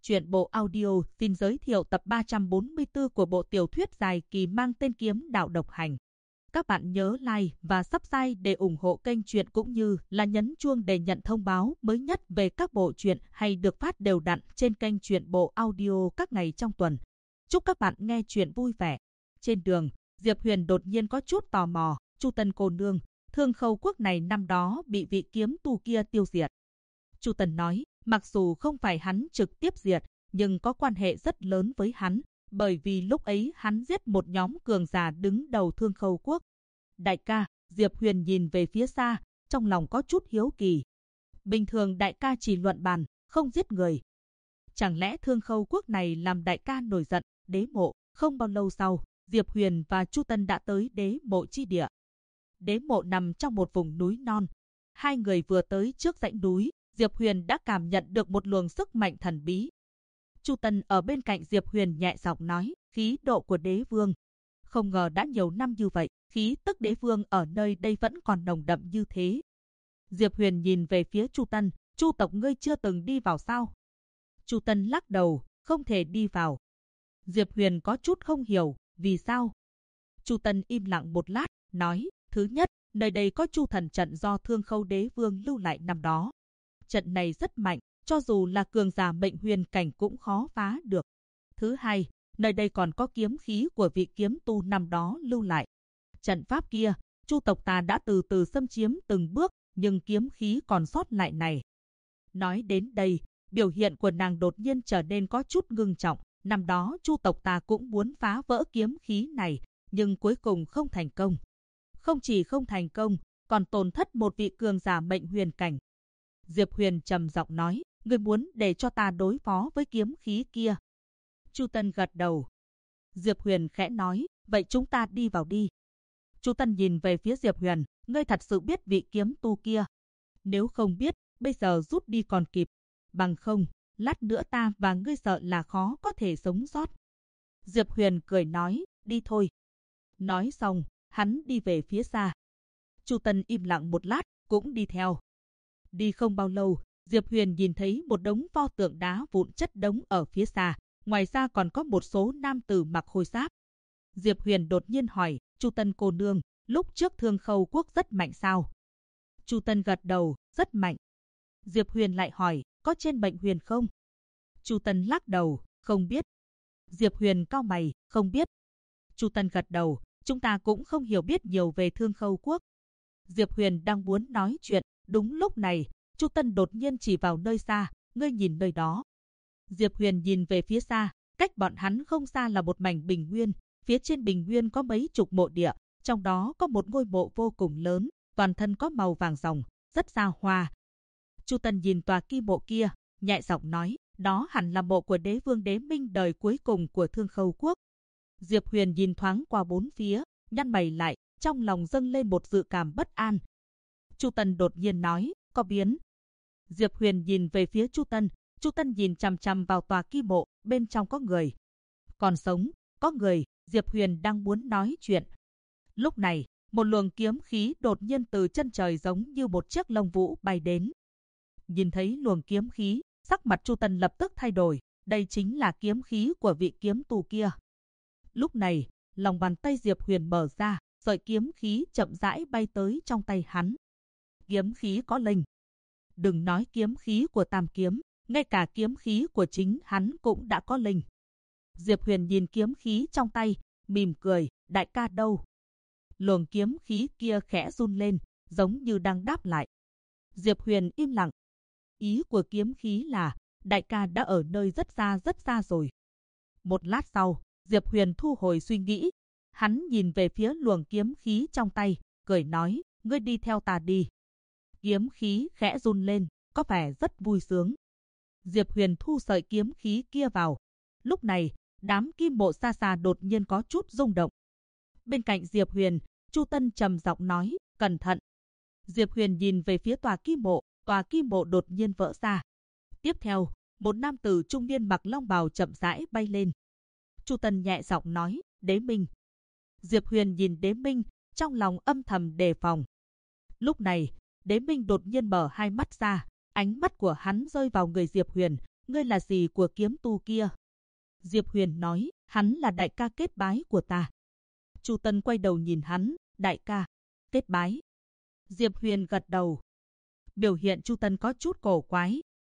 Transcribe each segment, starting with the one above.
Truyện bộ audio xin giới thiệu tập 344 của bộ tiểu thuyết dài kỳ mang tên Kiếm Đạo Độc Hành. Các bạn nhớ like và subscribe để ủng hộ kênh truyện cũng như là nhấn chuông để nhận thông báo mới nhất về các bộ truyện hay được phát đều đặn trên kênh truyện bộ audio các ngày trong tuần. Chúc các bạn nghe truyện vui vẻ. Trên đường, Diệp Huyền đột nhiên có chút tò mò, Chu Tần cô nương, Thương Khâu quốc này năm đó bị vị kiếm tu kia tiêu diệt. Chu Tần nói, mặc dù không phải hắn trực tiếp diệt, nhưng có quan hệ rất lớn với hắn, bởi vì lúc ấy hắn giết một nhóm cường giả đứng đầu Thương Khâu quốc. Đại ca, Diệp Huyền nhìn về phía xa, trong lòng có chút hiếu kỳ. Bình thường đại ca chỉ luận bàn, không giết người. Chẳng lẽ Thương Khâu quốc này làm đại ca nổi giận? Đế mộ. Không bao lâu sau, Diệp Huyền và Chu Tần đã tới đế mộ chi địa. Đế mộ nằm trong một vùng núi non. Hai người vừa tới trước dãy núi, Diệp Huyền đã cảm nhận được một luồng sức mạnh thần bí. Chu Tần ở bên cạnh Diệp Huyền nhẹ giọng nói, khí độ của đế vương. Không ngờ đã nhiều năm như vậy, khí tức đế vương ở nơi đây vẫn còn nồng đậm như thế. Diệp Huyền nhìn về phía Chu Tần, Chu tộc ngươi chưa từng đi vào sao? Chu Tần lắc đầu, không thể đi vào. Diệp Huyền có chút không hiểu, vì sao? Chu Tần im lặng một lát, nói, thứ nhất, nơi đây có Chu thần trận do Thương Khâu đế vương lưu lại năm đó. Trận này rất mạnh, cho dù là cường giả mệnh huyền cảnh cũng khó phá được. Thứ hai, nơi đây còn có kiếm khí của vị kiếm tu năm đó lưu lại. Trận pháp kia, Chu tộc ta đã từ từ xâm chiếm từng bước, nhưng kiếm khí còn sót lại này. Nói đến đây, biểu hiện của nàng đột nhiên trở nên có chút ngưng trọng. Năm đó Chu tộc ta cũng muốn phá vỡ kiếm khí này, nhưng cuối cùng không thành công. Không chỉ không thành công, còn tổn thất một vị cường giả mệnh huyền cảnh. Diệp Huyền trầm giọng nói, ngươi muốn để cho ta đối phó với kiếm khí kia. Chu Tần gật đầu. Diệp Huyền khẽ nói, vậy chúng ta đi vào đi. Chu Tần nhìn về phía Diệp Huyền, ngươi thật sự biết vị kiếm tu kia. Nếu không biết, bây giờ rút đi còn kịp. Bằng không, lát nữa ta và ngươi sợ là khó có thể sống sót. Diệp Huyền cười nói, đi thôi. Nói xong, hắn đi về phía xa. Chu Tần im lặng một lát, cũng đi theo. Đi không bao lâu, Diệp Huyền nhìn thấy một đống pho tượng đá vụn chất đống ở phía xa. Ngoài ra còn có một số nam tử mặc khôi giáp. Diệp Huyền đột nhiên hỏi, Chu Tần cô nương, lúc trước Thương Khâu quốc rất mạnh sao? Chu Tần gật đầu, rất mạnh. Diệp Huyền lại hỏi, có trên mệnh huyền không? Chu Tần lắc đầu, không biết. Diệp Huyền cau mày, không biết. Chu Tần gật đầu, chúng ta cũng không hiểu biết nhiều về Thương Khâu quốc. Diệp Huyền đang muốn nói chuyện, đúng lúc này, Chu Tần đột nhiên chỉ vào nơi xa, ngươi nhìn nơi đó. Diệp Huyền nhìn về phía xa, cách bọn hắn không xa là một mảnh bình nguyên, phía trên bình nguyên có mấy chục mộ địa, trong đó có một ngôi mộ vô cùng lớn, toàn thân có màu vàng ròng, rất xa hoa. Chu Tần nhìn tòa kim mộ kia, nhẹ giọng nói, đó hẳn là mộ của đế vương Đế Minh đời cuối cùng của Thương Khâu quốc. Diệp Huyền nhìn thoáng qua bốn phía, nhăn mày lại, trong lòng dâng lên một dự cảm bất an. Chu Tần đột nhiên nói, có biến. Diệp Huyền nhìn về phía Chu Tần nhìn chằm chằm vào tòa kim mộ, bên trong có người. Còn sống, có người, Diệp Huyền đang muốn nói chuyện. Lúc này, một luồng kiếm khí đột nhiên từ chân trời giống như một chiếc lông vũ bay đến. Nhìn thấy luồng kiếm khí, sắc mặt Chu Tần lập tức thay đổi, đây chính là kiếm khí của vị kiếm tu kia. Lúc này, lòng bàn tay Diệp Huyền mở ra, sợi kiếm khí chậm rãi bay tới trong tay hắn. Kiếm khí có linh. Đừng nói kiếm khí của Tam kiếm, ngay cả kiếm khí của chính hắn cũng đã có linh. Diệp Huyền nhìn kiếm khí trong tay, mỉm cười, đại ca đâu? Luồng kiếm khí kia khẽ run lên, giống như đang đáp lại. Diệp Huyền im lặng. Ý của kiếm khí là, đại ca đã ở nơi rất xa rồi. Một lát sau, Diệp Huyền thu hồi suy nghĩ. Hắn nhìn về phía luồng kiếm khí trong tay, cười nói, ngươi đi theo ta đi. Kiếm khí khẽ run lên, có vẻ rất vui sướng. Diệp Huyền thu sợi kiếm khí kia vào. Lúc này, đám kim mộ xa xa đột nhiên có chút rung động. Bên cạnh Diệp Huyền, Chu Tần trầm giọng nói, cẩn thận. Diệp Huyền nhìn về phía tòa kim mộ đột nhiên vỡ ra. Tiếp theo, một nam tử trung niên mặc long bào chậm rãi bay lên. Chu Tần nhẹ giọng nói, Đế Minh. Diệp Huyền nhìn Đế Minh, trong lòng âm thầm đề phòng. Lúc này, Đế Minh đột nhiên mở hai mắt ra, ánh mắt của hắn rơi vào người Diệp Huyền, ngươi là gì của kiếm tu kia? Diệp Huyền nói, hắn là đại ca kết bái của ta. Chu Tân quay đầu nhìn hắn, đại ca, kết bái. Diệp Huyền gật đầu. Biểu hiện Chu Tân có chút cổ quái.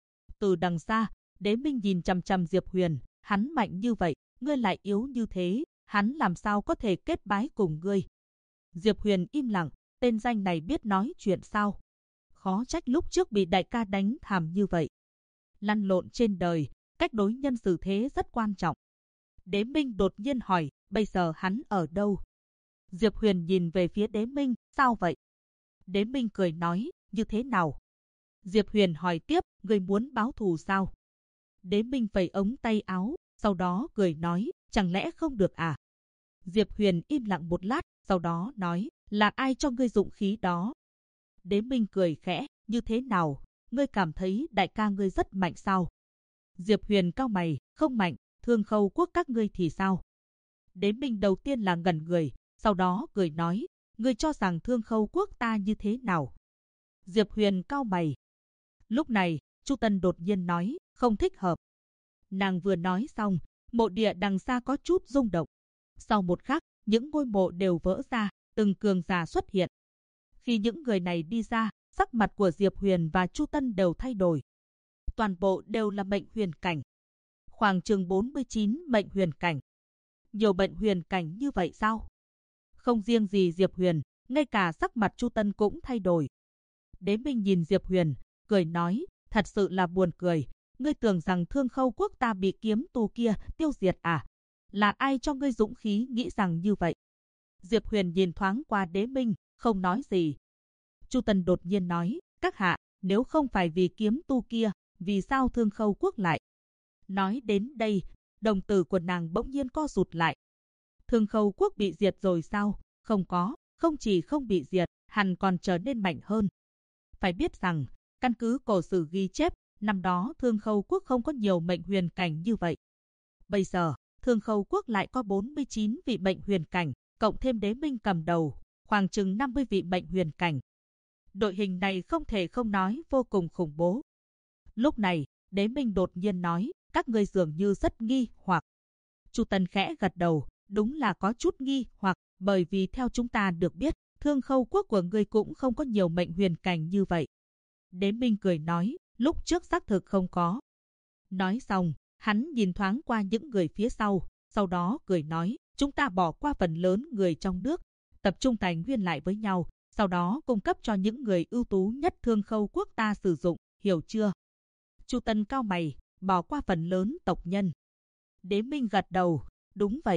Từ đằng xa, Đế Minh nhìn chằm chằm Diệp Huyền, hắn mạnh như vậy, ngươi lại yếu như thế, hắn làm sao có thể kết bái cùng ngươi? Diệp Huyền im lặng, tên danh này biết nói chuyện sao? Khó trách lúc trước bị đại ca đánh thảm như vậy. Lăn lộn trên đời, cách đối nhân xử thế rất quan trọng. Đế Minh đột nhiên hỏi, bây giờ hắn ở đâu? Diệp Huyền nhìn về phía Đế Minh, sao vậy? Đế Minh cười nói, như thế nào? Diệp Huyền hỏi tiếp, ngươi muốn báo thù sao? Đế Minh vẩy ống tay áo, sau đó cười nói, chẳng lẽ không được à? Diệp Huyền im lặng một lát, sau đó nói, là ai cho ngươi dụng khí đó? Đế Minh cười khẽ, như thế nào? Ngươi cảm thấy đại ca ngươi rất mạnh sao? Diệp Huyền cau mày, không mạnh, Thương Khâu quốc các ngươi thì sao? Đế Minh đầu tiên là ngẩn người, sau đó cười nói, ngươi cho rằng Thương Khâu quốc ta như thế nào? Diệp Huyền cau mày. Lúc này, Chu Tân đột nhiên nói, không thích hợp. Nàng vừa nói xong, mộ địa đằng xa có chút rung động. Sau một khắc, những ngôi mộ đều vỡ ra, từng cường giả xuất hiện. Khi những người này đi ra, sắc mặt của Diệp Huyền và Chu Tân đều thay đổi. Toàn bộ đều là mệnh huyền cảnh. Khoảng chừng 49 mệnh huyền cảnh. Nhiều mệnh huyền cảnh như vậy sao? Không riêng gì Diệp Huyền, ngay cả sắc mặt Chu Tân cũng thay đổi. Đế Minh nhìn Diệp Huyền, cười nói, thật sự là buồn cười. Ngươi tưởng rằng Thương Khâu quốc ta bị kiếm tu kia tiêu diệt à? Là ai cho ngươi dũng khí nghĩ rằng như vậy? Diệp Huyền nhìn thoáng qua Đế Minh, không nói gì. Chu Tân đột nhiên nói, các hạ, nếu không phải vì kiếm tu kia, vì sao Thương Khâu quốc lại? Nói đến đây, đồng tử của nàng bỗng nhiên co rụt lại. Thương Khâu quốc bị diệt rồi sao? Không có, không chỉ không bị diệt, hắn còn trở nên mạnh hơn. Phải biết rằng, căn cứ cổ sử ghi chép, năm đó Thương Khâu quốc không có nhiều mệnh huyền cảnh như vậy. Bây giờ, Thương Khâu quốc lại có 49 vị mệnh huyền cảnh, cộng thêm Đế Minh cầm đầu, khoảng chừng 50 vị mệnh huyền cảnh. Đội hình này không thể không nói vô cùng khủng bố. Lúc này, Đế Minh đột nhiên nói, các ngươi dường như rất nghi hoặc. Chu Tân khẽ gật đầu, đúng là có chút nghi hoặc, bởi vì theo chúng ta được biết, Thương Khâu quốc của ngươi cũng không có nhiều mệnh huyền cảnh như vậy. Đế Minh cười nói, lúc trước xác thực không có. Nói xong, hắn nhìn thoáng qua những người phía sau đó cười nói, chúng ta bỏ qua phần lớn người trong nước, tập trung tài nguyên lại với nhau, sau đó cung cấp cho những người ưu tú nhất Thương Khâu quốc ta sử dụng, hiểu chưa? Chu Tân cau mày, bỏ qua phần lớn tộc nhân. Đế Minh gật đầu, đúng vậy.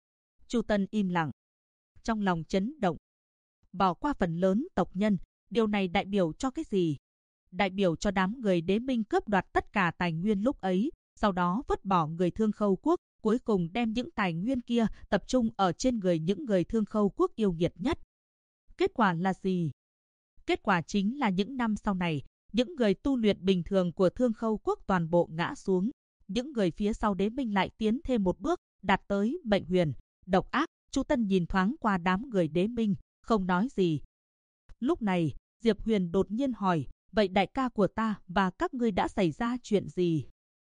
Chu Tân im lặng, trong lòng chấn động. Bỏ qua phần lớn tộc nhân, điều này đại biểu cho cái gì? Đại biểu cho đám người Đế Minh cướp đoạt tất cả tài nguyên lúc ấy, sau đó vứt bỏ người Thương Khâu quốc, cuối cùng đem những tài nguyên kia tập trung ở trên người những người Thương Khâu quốc yêu nghiệt nhất. Kết quả là gì? Kết quả chính là những năm sau này, những người tu luyện bình thường của Thương Khâu quốc toàn bộ ngã xuống. Những người phía sau Đế Minh lại tiến thêm một bước, đạt tới mệnh huyền, độc ác. Chu Tân nhìn thoáng qua đám người Đế Minh, không nói gì. Lúc này, Diệp Huyền đột nhiên hỏi, vậy đại ca của ta và các ngươi đã xảy ra chuyện gì?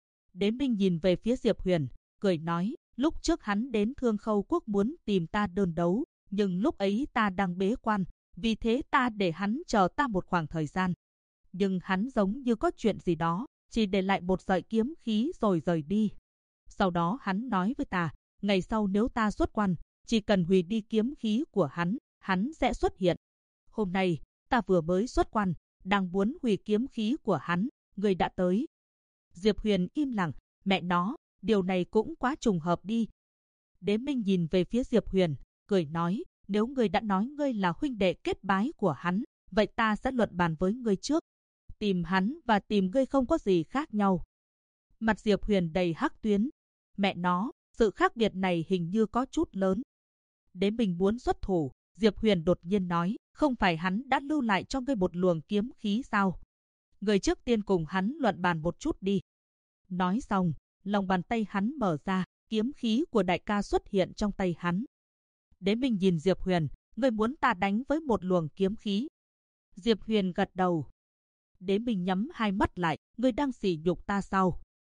Đế Minh nhìn về phía Diệp Huyền, cười nói, lúc trước hắn đến Thương Khâu quốc muốn tìm ta đơn đấu, nhưng lúc ấy ta đang bế quan, vì thế ta để hắn chờ ta một khoảng thời gian. Nhưng hắn giống như có chuyện gì đó, chỉ để lại một sợi kiếm khí rồi rời đi. Sau đó hắn nói với ta, ngày sau nếu ta xuất quan, chỉ cần hủy đi kiếm khí của hắn sẽ xuất hiện. Hôm nay, ta vừa mới xuất quan, đang muốn hủy kiếm khí của hắn, người đã tới. Diệp Huyền im lặng, mẹ nó, điều này cũng quá trùng hợp đi. Đế Minh nhìn về phía Diệp Huyền, cười nói, nếu ngươi đã nói ngươi là huynh đệ kết bái của hắn, vậy ta sẽ luận bàn với ngươi trước. Tìm hắn và tìm ngươi không có gì khác nhau. Mặt Diệp Huyền đầy hắc tuyến. Mẹ nó, sự khác biệt này hình như có chút lớn. Đế Minh muốn xuất thủ, Diệp Huyền đột nhiên nói, không phải hắn đã lưu lại cho ngươi một luồng kiếm khí sao? Ngươi trước tiên cùng hắn luận bàn một chút đi. Nói xong, lòng bàn tay hắn mở ra, kiếm khí của đại ca xuất hiện trong tay hắn. Đế Minh nhìn Diệp Huyền, ngươi muốn ta đánh với một luồng kiếm khí? Diệp Huyền gật đầu. Đế Minh nhắm hai mắt lại, ngươi đang sỉ nhục ta sao?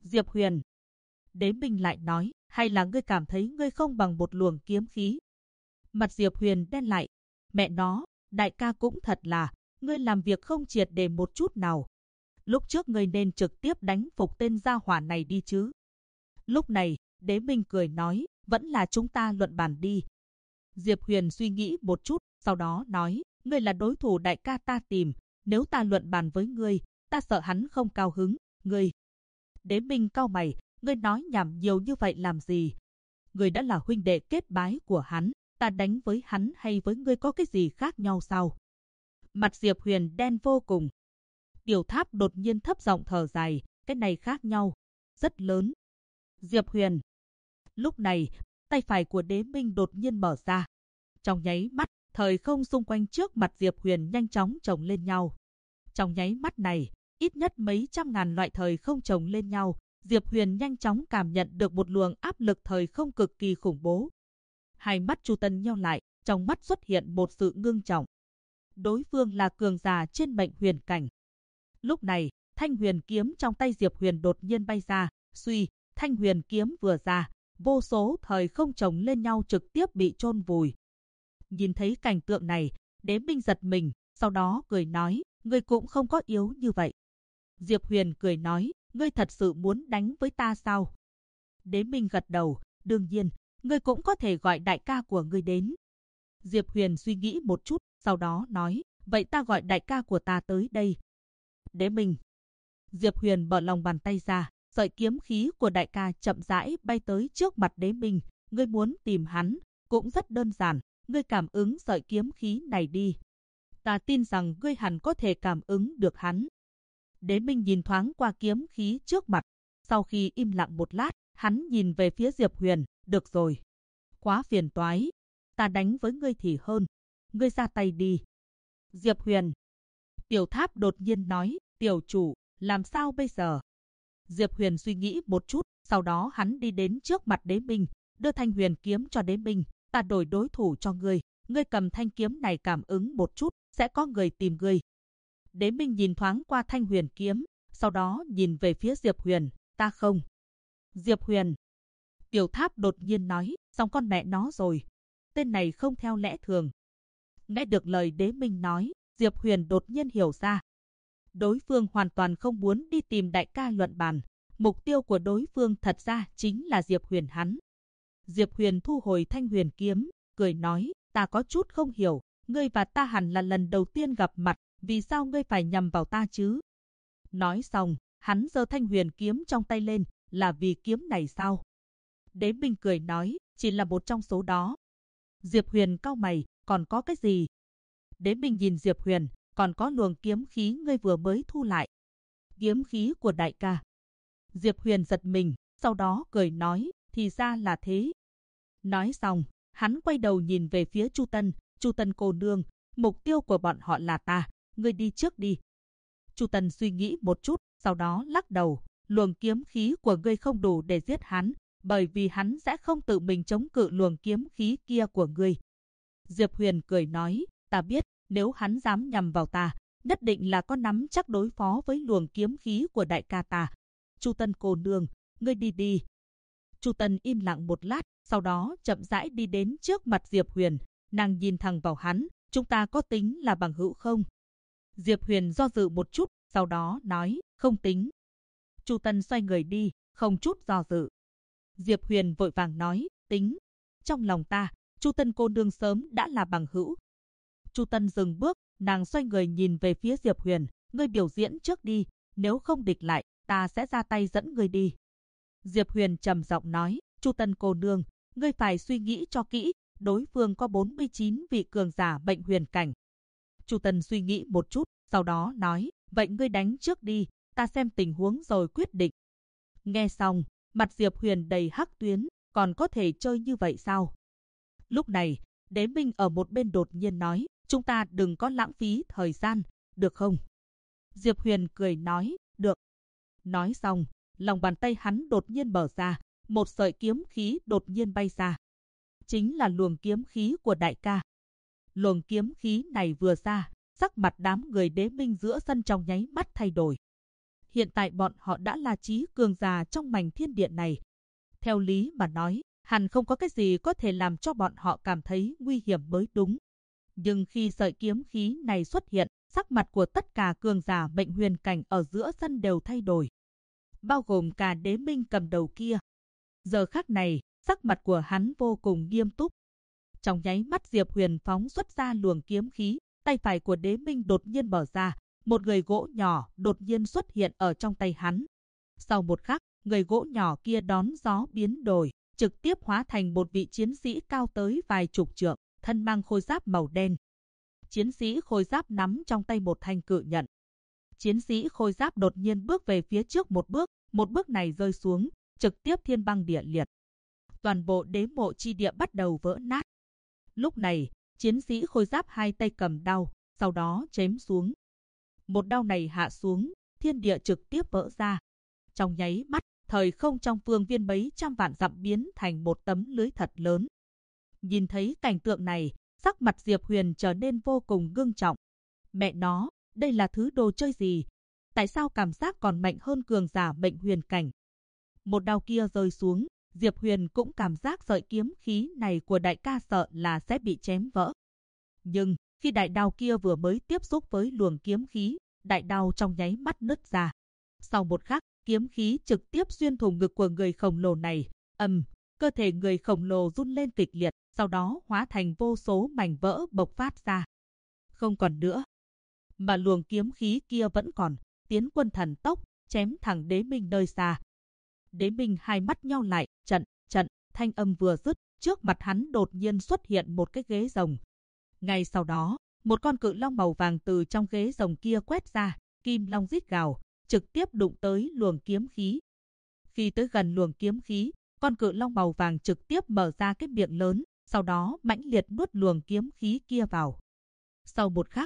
Diệp Huyền. Đế Minh lại nói, hay là ngươi cảm thấy ngươi không bằng một luồng kiếm khí? Mặt Diệp Huyền đen lại. Mẹ nó, đại ca cũng thật là, ngươi làm việc không triệt để một chút nào. Lúc trước ngươi nên trực tiếp đánh phục tên gia hỏa này đi chứ. Lúc này, Đế Minh cười nói, vẫn là chúng ta luận bàn đi. Diệp Huyền suy nghĩ một chút, sau đó nói, ngươi là đối thủ đại ca ta tìm, nếu ta luận bàn với ngươi, ta sợ hắn không cao hứng, ngươi. Đế Minh cau mày, ngươi nói nhảm nhiều như vậy làm gì? Ngươi đã là huynh đệ kết bái của hắn, ta đánh với hắn hay với ngươi có cái gì khác nhau sao? Mặt Diệp Huyền đen vô cùng. Tiểu Tháp đột nhiên thấp giọng thở dài, cái này khác nhau, rất lớn. Diệp Huyền. Lúc này, tay phải của Đế Minh đột nhiên mở ra. Trong nháy mắt, thời không xung quanh trước mặt Diệp Huyền nhanh chóng chồng lên nhau. Trong nháy mắt này, ít nhất mấy trăm ngàn loại thời không chồng lên nhau, Diệp Huyền nhanh chóng cảm nhận được một luồng áp lực thời không cực kỳ khủng bố. Hai mắt Chu Tân nheo lại, trong mắt xuất hiện một sự ngưng trọng. Đối phương là cường giả trên mệnh huyền cảnh. Lúc này, thanh huyền kiếm trong tay Diệp Huyền đột nhiên bay ra, suy, thanh huyền kiếm vừa ra, vô số thời không chồng lên nhau trực tiếp bị chôn vùi. Nhìn thấy cảnh tượng này, Đế Minh giật mình, sau đó cười nói, ngươi cũng không có yếu như vậy. Diệp Huyền cười nói, ngươi thật sự muốn đánh với ta sao? Đế Minh gật đầu, đương nhiên, ngươi cũng có thể gọi đại ca của ngươi đến. Diệp Huyền suy nghĩ một chút, sau đó nói, vậy ta gọi đại ca của ta tới đây. Đế Minh. Diệp Huyền mở lòng bàn tay ra, sợi kiếm khí của đại ca chậm rãi bay tới trước mặt Đế Minh. Ngươi muốn tìm hắn, cũng rất đơn giản, ngươi cảm ứng sợi kiếm khí này đi. Ta tin rằng ngươi hẳn có thể cảm ứng được hắn. Đế Minh nhìn thoáng qua kiếm khí trước mặt. Sau khi im lặng một lát, hắn nhìn về phía Diệp Huyền, được rồi. Quá phiền toái. Ta đánh với ngươi thì hơn. Ngươi ra tay đi. Diệp Huyền. Tiểu Tháp đột nhiên nói, tiểu chủ, làm sao bây giờ? Diệp Huyền suy nghĩ một chút, sau đó hắn đi đến trước mặt Đế Minh, đưa thanh huyền kiếm cho Đế Minh. Ta đổi đối thủ cho ngươi. Ngươi cầm thanh kiếm này cảm ứng một chút, sẽ có người tìm ngươi. Đế Minh nhìn thoáng qua thanh huyền kiếm, sau đó nhìn về phía Diệp Huyền, ta không. Diệp Huyền. Tiểu Tháp đột nhiên nói, xong con mẹ nó rồi. Tên này không theo lẽ thường. Nghe được lời Đế Minh nói, Diệp Huyền đột nhiên hiểu ra. Đối phương hoàn toàn không muốn đi tìm đại ca luận bàn. Mục tiêu của đối phương thật ra chính là Diệp Huyền hắn. Diệp Huyền thu hồi thanh huyền kiếm, cười nói, ta có chút không hiểu, ngươi và ta hẳn là lần đầu tiên gặp mặt, vì sao ngươi phải nhằm vào ta chứ? Nói xong, hắn giơ thanh huyền kiếm trong tay lên, là vì kiếm này sao? Đế Minh cười nói, chỉ là một trong số đó. Diệp Huyền cau mày, còn có cái gì? Đế Minh nhìn Diệp Huyền, còn có luồng kiếm khí ngươi vừa mới thu lại. Kiếm khí của đại ca. Diệp Huyền giật mình, sau đó cười nói, thì ra là thế. Nói xong, hắn quay đầu nhìn về phía Chu Tân, Chu Tân cô nương, mục tiêu của bọn họ là ta, ngươi đi trước đi. Chu Tân suy nghĩ một chút, sau đó lắc đầu, luồng kiếm khí của ngươi không đủ để giết hắn, bởi vì hắn sẽ không tự mình chống cự luồng kiếm khí kia của ngươi. Diệp Huyền cười nói, ta biết, nếu hắn dám nhằm vào ta, nhất định là có nắm chắc đối phó với luồng kiếm khí của đại ca ta. Chu Tân cô nương, ngươi đi đi. Chu Tân im lặng một lát, sau đó chậm rãi đi đến trước mặt Diệp Huyền, nàng nhìn thẳng vào hắn, chúng ta có tính là bằng hữu không? Diệp Huyền do dự một chút, sau đó nói, không tính. Chu Tân xoay người đi, không chút do dự. Diệp Huyền vội vàng nói, tính. Trong lòng ta, Chu Tân cô nương sớm đã là bằng hữu. Chu Tân dừng bước, nàng xoay người nhìn về phía Diệp Huyền, ngươi biểu diễn trước đi, nếu không địch lại, ta sẽ ra tay dẫn ngươi đi. Diệp Huyền trầm giọng nói, Chu Tân cô nương, ngươi phải suy nghĩ cho kỹ, đối phương có 49 vị cường giả bệnh huyền cảnh. Chu Tân suy nghĩ một chút, sau đó nói, vậy ngươi đánh trước đi, ta xem tình huống rồi quyết định. Nghe xong, mặt Diệp Huyền đầy hắc tuyến, còn có thể chơi như vậy sao? Lúc này, Đế Minh ở một bên đột nhiên nói, chúng ta đừng có lãng phí thời gian, được không? Diệp Huyền cười nói, được. Nói xong, lòng bàn tay hắn đột nhiên mở ra, một sợi kiếm khí đột nhiên bay ra. Chính là luồng kiếm khí của đại ca. Luồng kiếm khí này vừa ra, sắc mặt đám người Đế Minh giữa sân trong nháy mắt thay đổi. hiện tại bọn họ đã là trí cường giả trong mảnh thiên địa này. Theo lý mà nói, hẳn không có cái gì có thể làm cho bọn họ cảm thấy nguy hiểm mới đúng. Nhưng khi sợi kiếm khí này xuất hiện, sắc mặt của tất cả cường giả mệnh huyền cảnh ở giữa sân đều thay đổi. Bao gồm cả Đế Minh cầm đầu kia. Giờ khắc này, sắc mặt của hắn vô cùng nghiêm túc. Trong nháy mắt Diệp Huyền phóng xuất ra luồng kiếm khí, tay phải của Đế Minh đột nhiên mở ra, một người gỗ nhỏ đột nhiên xuất hiện ở trong tay hắn. Sau một khắc, người gỗ nhỏ kia đón gió biến đổi, trực tiếp hóa thành một vị chiến sĩ cao tới vài chục trượng, thân mang khôi giáp màu đen. Chiến sĩ khôi giáp nắm trong tay một thanh cự nhận. Chiến sĩ khôi giáp đột nhiên bước về phía trước một bước này rơi xuống, trực tiếp thiên băng địa liệt. Toàn bộ đế mộ chi địa bắt đầu vỡ nát. Lúc này, chiến sĩ khôi giáp hai tay cầm đao, sau đó chém xuống. Một đao này hạ xuống, thiên địa trực tiếp vỡ ra. Trong nháy mắt, thời không trong phương viên mấy trăm vạn dặm biến thành một tấm lưới thật lớn. Nhìn thấy cảnh tượng này, sắc mặt Diệp Huyền trở nên vô cùng ngưng trọng. Mẹ nó, đây là thứ đồ chơi gì? Tại sao cảm giác còn mạnh hơn cường giả mệnh huyền cảnh? Một đao kia rơi xuống, Diệp Huyền cũng cảm giác sợi kiếm khí này của đại ca sợ là sẽ bị chém vỡ. Nhưng, khi đại đao kia vừa mới tiếp xúc với luồng kiếm khí, đại đao trong nháy mắt nứt ra. Sau một khắc, kiếm khí trực tiếp xuyên thủng ngực của người khổng lồ này. Cơ thể người khổng lồ run lên kịch liệt, sau đó hóa thành vô số mảnh vỡ bộc phát ra. Không còn nữa. Mà luồng kiếm khí kia vẫn còn, tiến quân thần tốc, chém thẳng Đế Minh nơi xa. Đế Minh hai mắt nheo lại, trận, thanh âm vừa dứt, trước mặt hắn đột nhiên xuất hiện một cái ghế rồng. Ngay sau đó, một con cự long màu vàng từ trong ghế rồng kia quét ra, kim long rít gào, trực tiếp đụng tới luồng kiếm khí. Khi tới gần luồng kiếm khí, con cự long màu vàng trực tiếp mở ra cái miệng lớn, sau đó mãnh liệt nuốt luồng kiếm khí kia vào. Sau một khắc,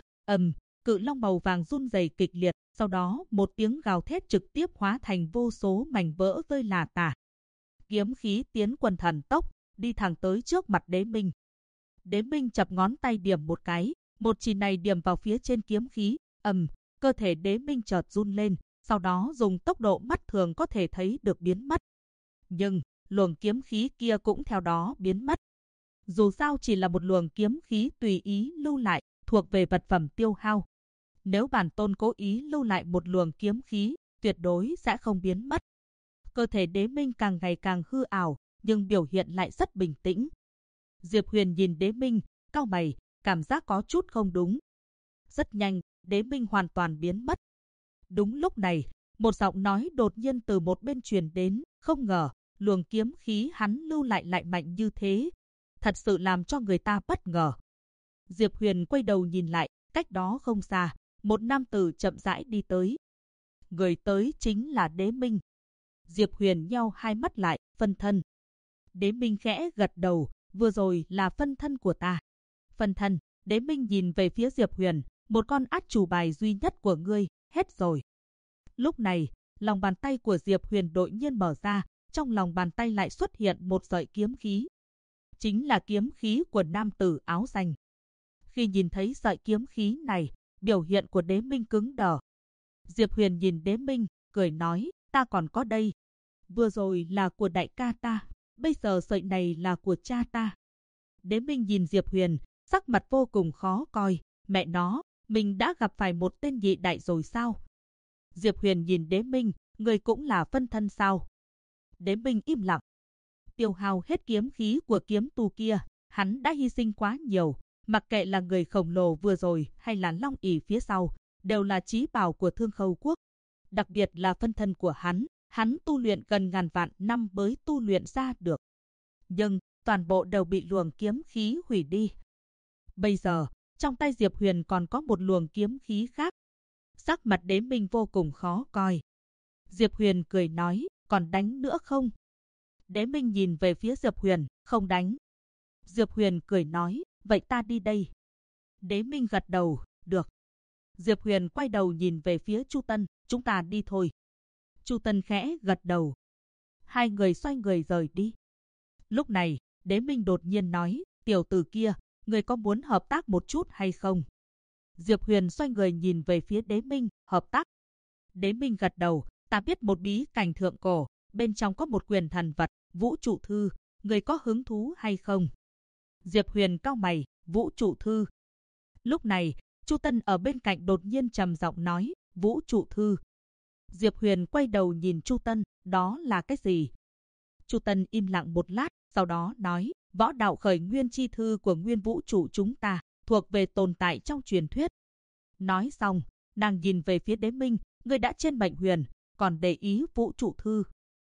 cự long màu vàng run rẩy kịch liệt, sau đó một tiếng gào thét trực tiếp hóa thành vô số mảnh vỡ rơi lả tả. Kiếm khí tiến quân thần tốc, đi thẳng tới trước mặt Đế Minh. Đế Minh chập ngón tay điểm một cái, một chỉ này điểm vào phía trên kiếm khí, cơ thể Đế Minh chợt run lên, sau đó dùng tốc độ mắt thường có thể thấy được biến mất. Nhưng, luồng kiếm khí kia cũng theo đó biến mất. Dù sao chỉ là một luồng kiếm khí tùy ý lưu lại, thuộc về vật phẩm tiêu hao. Nếu bản tôn cố ý lưu lại một luồng kiếm khí, tuyệt đối sẽ không biến mất. Cơ thể Đế Minh càng ngày càng hư ảo, nhưng biểu hiện lại rất bình tĩnh. Diệp Huyền nhìn Đế Minh, cau mày, cảm giác có chút không đúng. Rất nhanh, Đế Minh hoàn toàn biến mất. Đúng lúc này, một giọng nói đột nhiên từ một bên truyền đến, không ngờ, luồng kiếm khí hắn lưu lại mạnh như thế. Thật sự làm cho người ta bất ngờ. Diệp Huyền quay đầu nhìn lại, cách đó không xa, một nam tử chậm rãi đi tới. Người tới chính là Đế Minh. Diệp Huyền nheo hai mắt lại, phân thân. Đế Minh khẽ gật đầu, vừa rồi là phân thân của ta. Phân thân, Đế Minh nhìn về phía Diệp Huyền, một con át chủ bài duy nhất của ngươi, hết rồi. Lúc này, lòng bàn tay của Diệp Huyền đột nhiên mở ra, trong lòng bàn tay lại xuất hiện một sợi kiếm khí. Chính là kiếm khí của nam tử áo xanh. Khi nhìn thấy sợi kiếm khí này, biểu hiện của Đế Minh cứng đờ. Diệp Huyền nhìn Đế Minh, cười nói, ta còn có đây. Vừa rồi là của đại ca ta, bây giờ sợi này là của cha ta. Đế Minh nhìn Diệp Huyền, sắc mặt vô cùng khó coi. Mẹ nó, mình đã gặp phải một tên nhị đại rồi sao? Diệp Huyền nhìn Đế Minh, người cũng là phân thân sao? Đế Minh im lặng. Tiêu hao hết kiếm khí của kiếm tu kia, hắn đã hy sinh quá nhiều. Mặc kệ là người khổng lồ vừa rồi hay là long ỷ phía sau, đều là chí bảo của Thương Khâu quốc. Đặc biệt là phân thân của hắn tu luyện gần ngàn vạn năm mới tu luyện ra được. Nhưng, toàn bộ đều bị luồng kiếm khí hủy đi. Bây giờ, trong tay Diệp Huyền còn có một luồng kiếm khí khác. Sắc mặt Đế Minh vô cùng khó coi. Diệp Huyền cười nói, còn đánh nữa không? Đế Minh nhìn về phía Diệp Huyền, không đánh. Diệp Huyền cười nói, vậy ta đi đây. Đế Minh gật đầu, được. Diệp Huyền quay đầu nhìn về phía Chu Tân, chúng ta đi thôi. Chu Tân khẽ gật đầu. Hai người xoay người rời đi. Lúc này, Đế Minh đột nhiên nói, tiểu tử kia, người có muốn hợp tác một chút hay không? Diệp Huyền xoay người nhìn về phía Đế Minh, hợp tác. Đế Minh gật đầu, ta biết một bí cảnh thượng cổ, bên trong có một quyền thần vật, Vũ Trụ Thư, người có hứng thú hay không? Diệp Huyền cau mày, Vũ Trụ Thư. Lúc này, Chu Tân ở bên cạnh đột nhiên trầm giọng nói, Vũ Trụ Thư. Diệp Huyền quay đầu nhìn Chu Tân, đó là cái gì? Chu Tân im lặng một lát, sau đó nói, võ đạo khởi nguyên chi thư của nguyên vũ trụ chúng ta, thuộc về tồn tại trong truyền thuyết. Nói xong, nàng nhìn về phía Đế Minh, người đã trên Mệnh Huyền, còn để ý Vũ Trụ Thư.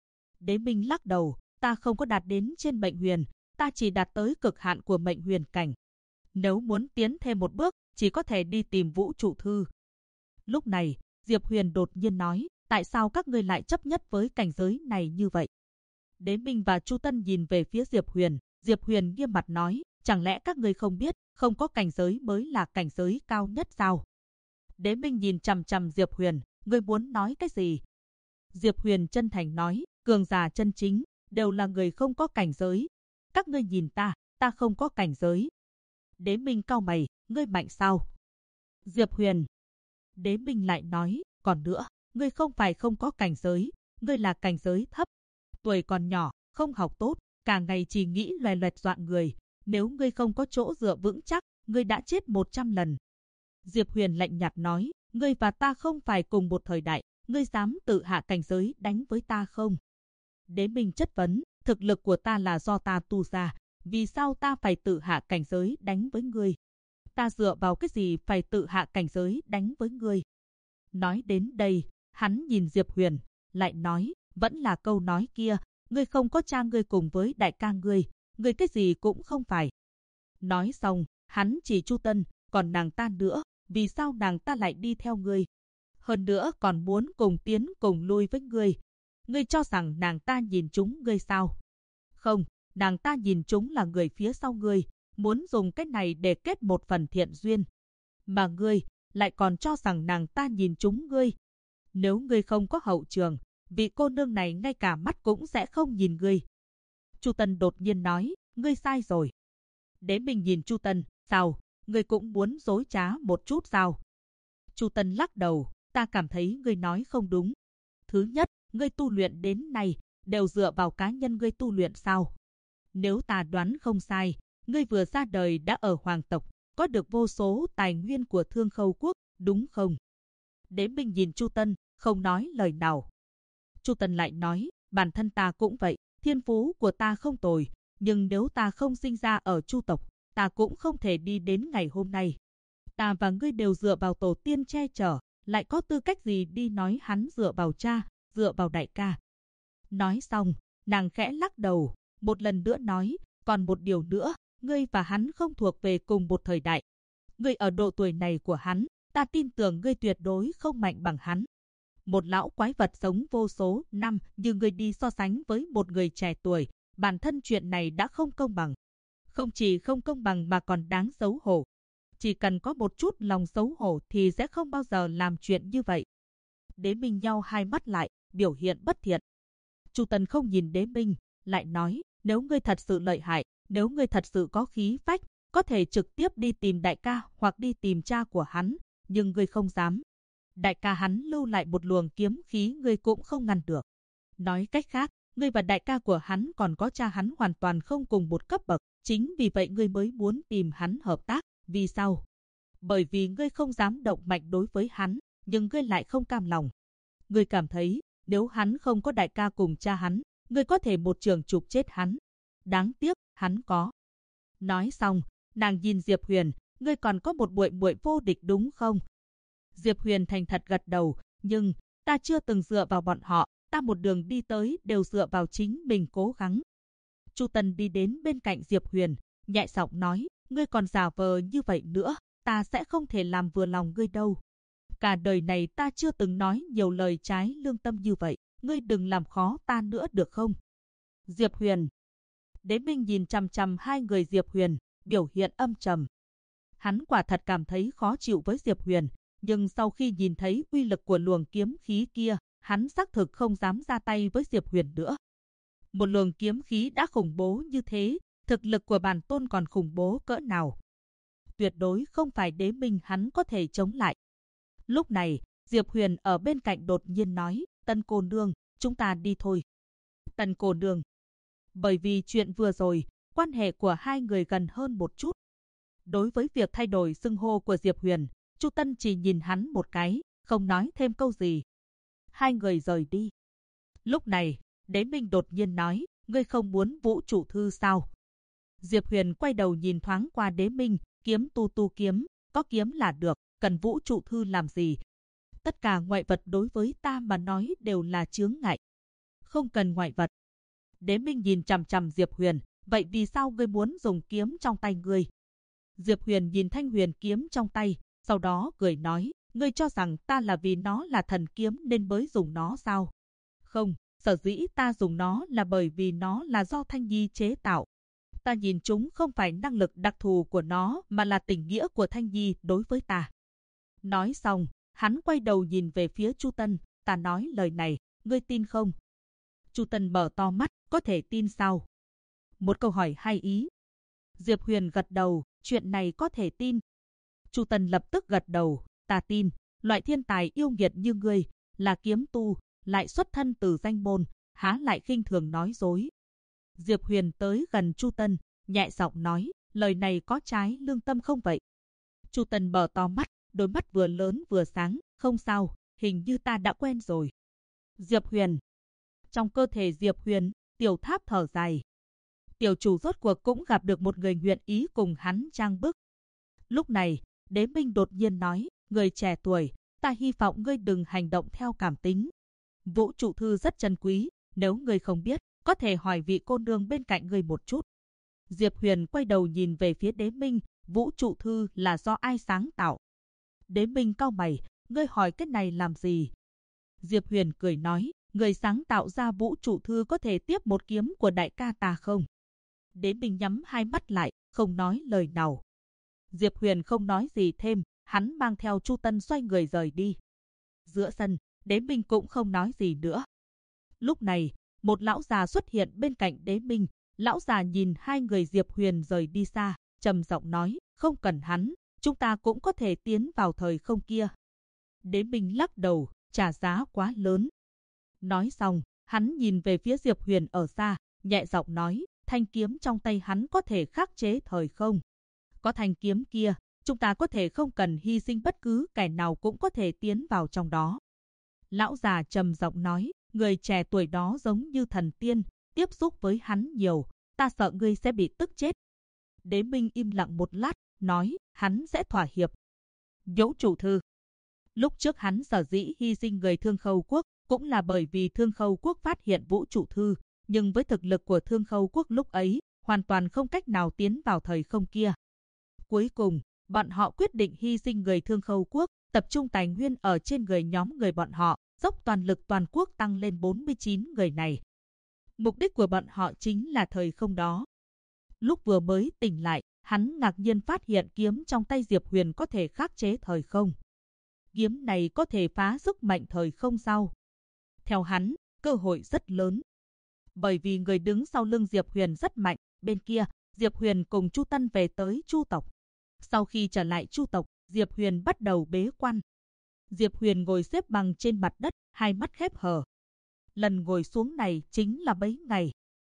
Đế Minh lắc đầu, ta không có đạt đến trên Mệnh Huyền, ta chỉ đạt tới cực hạn của Mệnh Huyền cảnh. Nếu muốn tiến thêm một bước, chỉ có thể đi tìm Vũ Trụ Thư. Lúc này, Diệp Huyền đột nhiên nói, tại sao các ngươi lại chấp nhất với cảnh giới này như vậy? Đế Minh và Chu Tân nhìn về phía Diệp Huyền nghiêm mặt nói, chẳng lẽ các ngươi không biết, không có cảnh giới mới là cảnh giới cao nhất sao? Đế Minh nhìn chằm chằm Diệp Huyền, ngươi muốn nói cái gì? Diệp Huyền chân thành nói, cường giả chân chính, đều là người không có cảnh giới. Các ngươi nhìn ta, ta không có cảnh giới. Đế Minh cau mày, ngươi mạnh sao? Diệp Huyền. Đế Minh lại nói, còn nữa, ngươi không phải không có cảnh giới, ngươi là cảnh giới thấp. Tuổi còn nhỏ, không học tốt, cả ngày chỉ nghĩ loè loẹt dọa người. Nếu ngươi không có chỗ dựa vững chắc, ngươi đã chết 100 lần. Diệp Huyền lạnh nhạt nói, ngươi và ta không phải cùng một thời đại, ngươi dám tự hạ cảnh giới đánh với ta không? Đế Minh chất vấn, thực lực của ta là do ta tu ra, vì sao ta phải tự hạ cảnh giới đánh với ngươi? Ta dựa vào cái gì phải tự hạ cảnh giới đánh với ngươi? Nói đến đây, hắn nhìn Diệp Huyền, lại nói, vẫn là câu nói kia, ngươi không có cha ngươi cùng với đại ca ngươi cái gì cũng không phải. Nói xong, hắn chỉ Chu Tân, còn nàng ta nữa, vì sao nàng ta lại đi theo ngươi? Hơn nữa còn muốn cùng tiến cùng lui với ngươi. Ngươi cho rằng nàng ta nhìn chúng ngươi sao? Không, nàng ta nhìn chúng là người phía sau ngươi, muốn dùng cái này để kết một phần thiện duyên. Mà ngươi lại còn cho rằng nàng ta nhìn chúng ngươi. Nếu ngươi không có hậu trường, vị cô nương này ngay cả mắt cũng sẽ không nhìn ngươi. Chu Tân đột nhiên nói, ngươi sai rồi. Đế Minh nhìn Chu Tân, sao, ngươi cũng muốn dối trá một chút sao? Chu Tân lắc đầu, ta cảm thấy ngươi nói không đúng. Thứ nhất, ngươi tu luyện đến nay, đều dựa vào cá nhân ngươi tu luyện sao? Nếu ta đoán không sai, ngươi vừa ra đời đã ở hoàng tộc, có được vô số tài nguyên của Thương Khâu quốc, đúng không? Đế Minh nhìn Chu Tân, không nói lời nào. Chu Tân lại nói, bản thân ta cũng vậy, thiên phú của ta không tồi, nhưng nếu ta không sinh ra ở Chu tộc, ta cũng không thể đi đến ngày hôm nay. Ta và ngươi đều dựa vào tổ tiên che chở, lại có tư cách gì đi nói hắn dựa vào cha, dựa vào đại ca? Nói xong, nàng khẽ lắc đầu, một lần nữa nói, còn một điều nữa, ngươi và hắn không thuộc về cùng một thời đại. Ngươi ở độ tuổi này của hắn, ta tin tưởng ngươi tuyệt đối không mạnh bằng hắn. Một lão quái vật sống vô số năm như ngươi đi so sánh với một người trẻ tuổi, bản thân chuyện này đã không công bằng. Không chỉ không công bằng mà còn đáng xấu hổ. Chỉ cần có một chút lòng xấu hổ thì sẽ không bao giờ làm chuyện như vậy. Đế Minh nheo hai mắt lại, biểu hiện bất thiện. Chu Tân không nhìn Đế Minh, lại nói, nếu ngươi thật sự lợi hại, nếu ngươi thật sự có khí phách, có thể trực tiếp đi tìm đại ca hoặc đi tìm cha của hắn, nhưng ngươi không dám. Đại ca hắn lưu lại một luồng kiếm khí ngươi cũng không ngăn được. Nói cách khác, ngươi và đại ca của hắn còn có cha hắn hoàn toàn không cùng một cấp bậc, chính vì vậy ngươi mới muốn tìm hắn hợp tác. Vì sao? Bởi vì ngươi không dám động mạnh đối với hắn, nhưng ngươi lại không cam lòng. Ngươi cảm thấy, nếu hắn không có đại ca cùng cha hắn, ngươi có thể một trường chụp chết hắn. Đáng tiếc, hắn có. Nói xong, nàng nhìn Diệp Huyền, ngươi còn có một muội muội vô địch đúng không? Diệp Huyền thành thật gật đầu, nhưng ta chưa từng dựa vào bọn họ, ta một đường đi tới đều dựa vào chính mình cố gắng. Chu Tân đi đến bên cạnh Diệp Huyền, nhẹ giọng nói, ngươi còn giả vờ như vậy nữa, ta sẽ không thể làm vừa lòng ngươi đâu. Cả đời này ta chưa từng nói nhiều lời trái lương tâm như vậy, ngươi đừng làm khó ta nữa được không? Diệp Huyền. Đế Minh nhìn chằm chằm hai người Diệp Huyền, biểu hiện âm trầm. Hắn quả thật cảm thấy khó chịu với Diệp Huyền, nhưng sau khi nhìn thấy uy lực của luồng kiếm khí kia, hắn xác thực không dám ra tay với Diệp Huyền nữa. Một luồng kiếm khí đã khủng bố như thế, thực lực của bản tôn còn khủng bố cỡ nào? Tuyệt đối không phải Đế Minh hắn có thể chống lại. Lúc này, Diệp Huyền ở bên cạnh đột nhiên nói, Tân cô nương, chúng ta đi thôi. Tân cô nương. Bởi vì chuyện vừa rồi, quan hệ của hai người gần hơn một chút. Đối với việc thay đổi xưng hô của Diệp Huyền, Chu Tân chỉ nhìn hắn một cái, không nói thêm câu gì. Hai người rời đi. Lúc này, Đế Minh đột nhiên nói, ngươi không muốn vũ trụ thư sao? Diệp Huyền quay đầu nhìn thoáng qua Đế Minh, kiếm tu kiếm, có kiếm là được, cần vũ trụ thư làm gì? Tất cả ngoại vật đối với ta mà nói đều là chướng ngại. Không cần ngoại vật. Đế Minh nhìn chằm chằm Diệp Huyền, vậy vì sao ngươi muốn dùng kiếm trong tay ngươi? Diệp Huyền nhìn thanh huyền kiếm trong tay, sau đó cười nói, ngươi cho rằng ta là vì nó là thần kiếm nên mới dùng nó sao? Không, sở dĩ ta dùng nó là bởi vì nó là do Thanh Nhi chế tạo. Ta nhìn chúng không phải năng lực đặc thù của nó mà là tình nghĩa của Thanh Nhi đối với ta. Nói xong, hắn quay đầu nhìn về phía Chu Tân, ta nói lời này, ngươi tin không? Chu Tân mở to mắt, có thể tin sao? Một câu hỏi hay ý. Diệp Huyền gật đầu, chuyện này có thể tin. Chu Tân lập tức gật đầu, ta tin, loại thiên tài yêu nghiệt như ngươi, là kiếm tu, lại xuất thân từ danh môn, há lại khinh thường nói dối. Diệp Huyền tới gần Chu Tân, nhẹ giọng nói, lời này có trái lương tâm không vậy? Chu Tân mở to mắt, đôi mắt vừa lớn vừa sáng, không sao, hình như ta đã quen rồi. Diệp Huyền. Trong cơ thể Diệp Huyền, Tiểu Tháp thở dài. Tiểu chủ rốt cuộc cũng gặp được một người nguyện ý cùng hắn trang bức. Lúc này, Đế Minh đột nhiên nói, người trẻ tuổi, ta hy vọng ngươi đừng hành động theo cảm tính. Vũ trụ thư rất chân quý, nếu ngươi không biết, có thể hỏi vị cô nương bên cạnh ngươi một chút. Diệp Huyền quay đầu nhìn về phía Đế Minh, vũ trụ thư là do ai sáng tạo? Đế Minh cau mày, ngươi hỏi cái này làm gì? Diệp Huyền cười nói, người sáng tạo ra vũ trụ thư có thể tiếp một kiếm của đại ca ta không? Đế Minh nhắm hai mắt lại, không nói lời nào. Diệp Huyền không nói gì thêm, hắn mang theo Chu Tân xoay người rời đi. Giữa sân, Đế Minh cũng không nói gì nữa. Lúc này, một lão già xuất hiện bên cạnh Đế Minh. Lão già nhìn hai người Diệp Huyền rời đi xa, trầm giọng nói, không cần hắn, chúng ta cũng có thể tiến vào thời không kia. Đế Minh lắc đầu, trả giá quá lớn. Nói xong, hắn nhìn về phía Diệp Huyền ở xa, nhẹ giọng nói, thanh kiếm trong tay hắn có thể khắc chế thời không. Có thanh kiếm kia, chúng ta có thể không cần hy sinh bất cứ kẻ nào cũng có thể tiến vào trong đó. Lão già trầm giọng nói, người trẻ tuổi đó giống như thần tiên, tiếp xúc với hắn nhiều, ta sợ ngươi sẽ bị tức chết. Đế Minh im lặng một lát, nói, hắn sẽ thỏa hiệp. Vũ trụ thư. Lúc trước hắn sở dĩ hy sinh người Thương Khâu Quốc, cũng là bởi vì Thương Khâu Quốc phát hiện vũ trụ thư, nhưng với thực lực của Thương Khâu Quốc lúc ấy, hoàn toàn không cách nào tiến vào thời không kia. Cuối cùng, bọn họ quyết định hy sinh người Thương Khâu Quốc, tập trung tài nguyên ở trên người nhóm người bọn họ, dốc toàn lực toàn quốc tăng lên 49 người này. Mục đích của bọn họ chính là thời không đó. Lúc vừa mới tỉnh lại, hắn ngạc nhiên phát hiện kiếm trong tay Diệp Huyền có thể khắc chế thời không. Kiếm này có thể phá sức mạnh thời không sao? Theo hắn, cơ hội rất lớn. Bởi vì người đứng sau lưng Diệp Huyền rất mạnh, bên kia, Diệp Huyền cùng Chu Tân về tới Chu tộc. Sau khi trở lại Chu tộc, Diệp Huyền bắt đầu bế quan. Diệp Huyền ngồi xếp bằng trên mặt đất, hai mắt khép hờ. Lần ngồi xuống này chính là mấy ngày.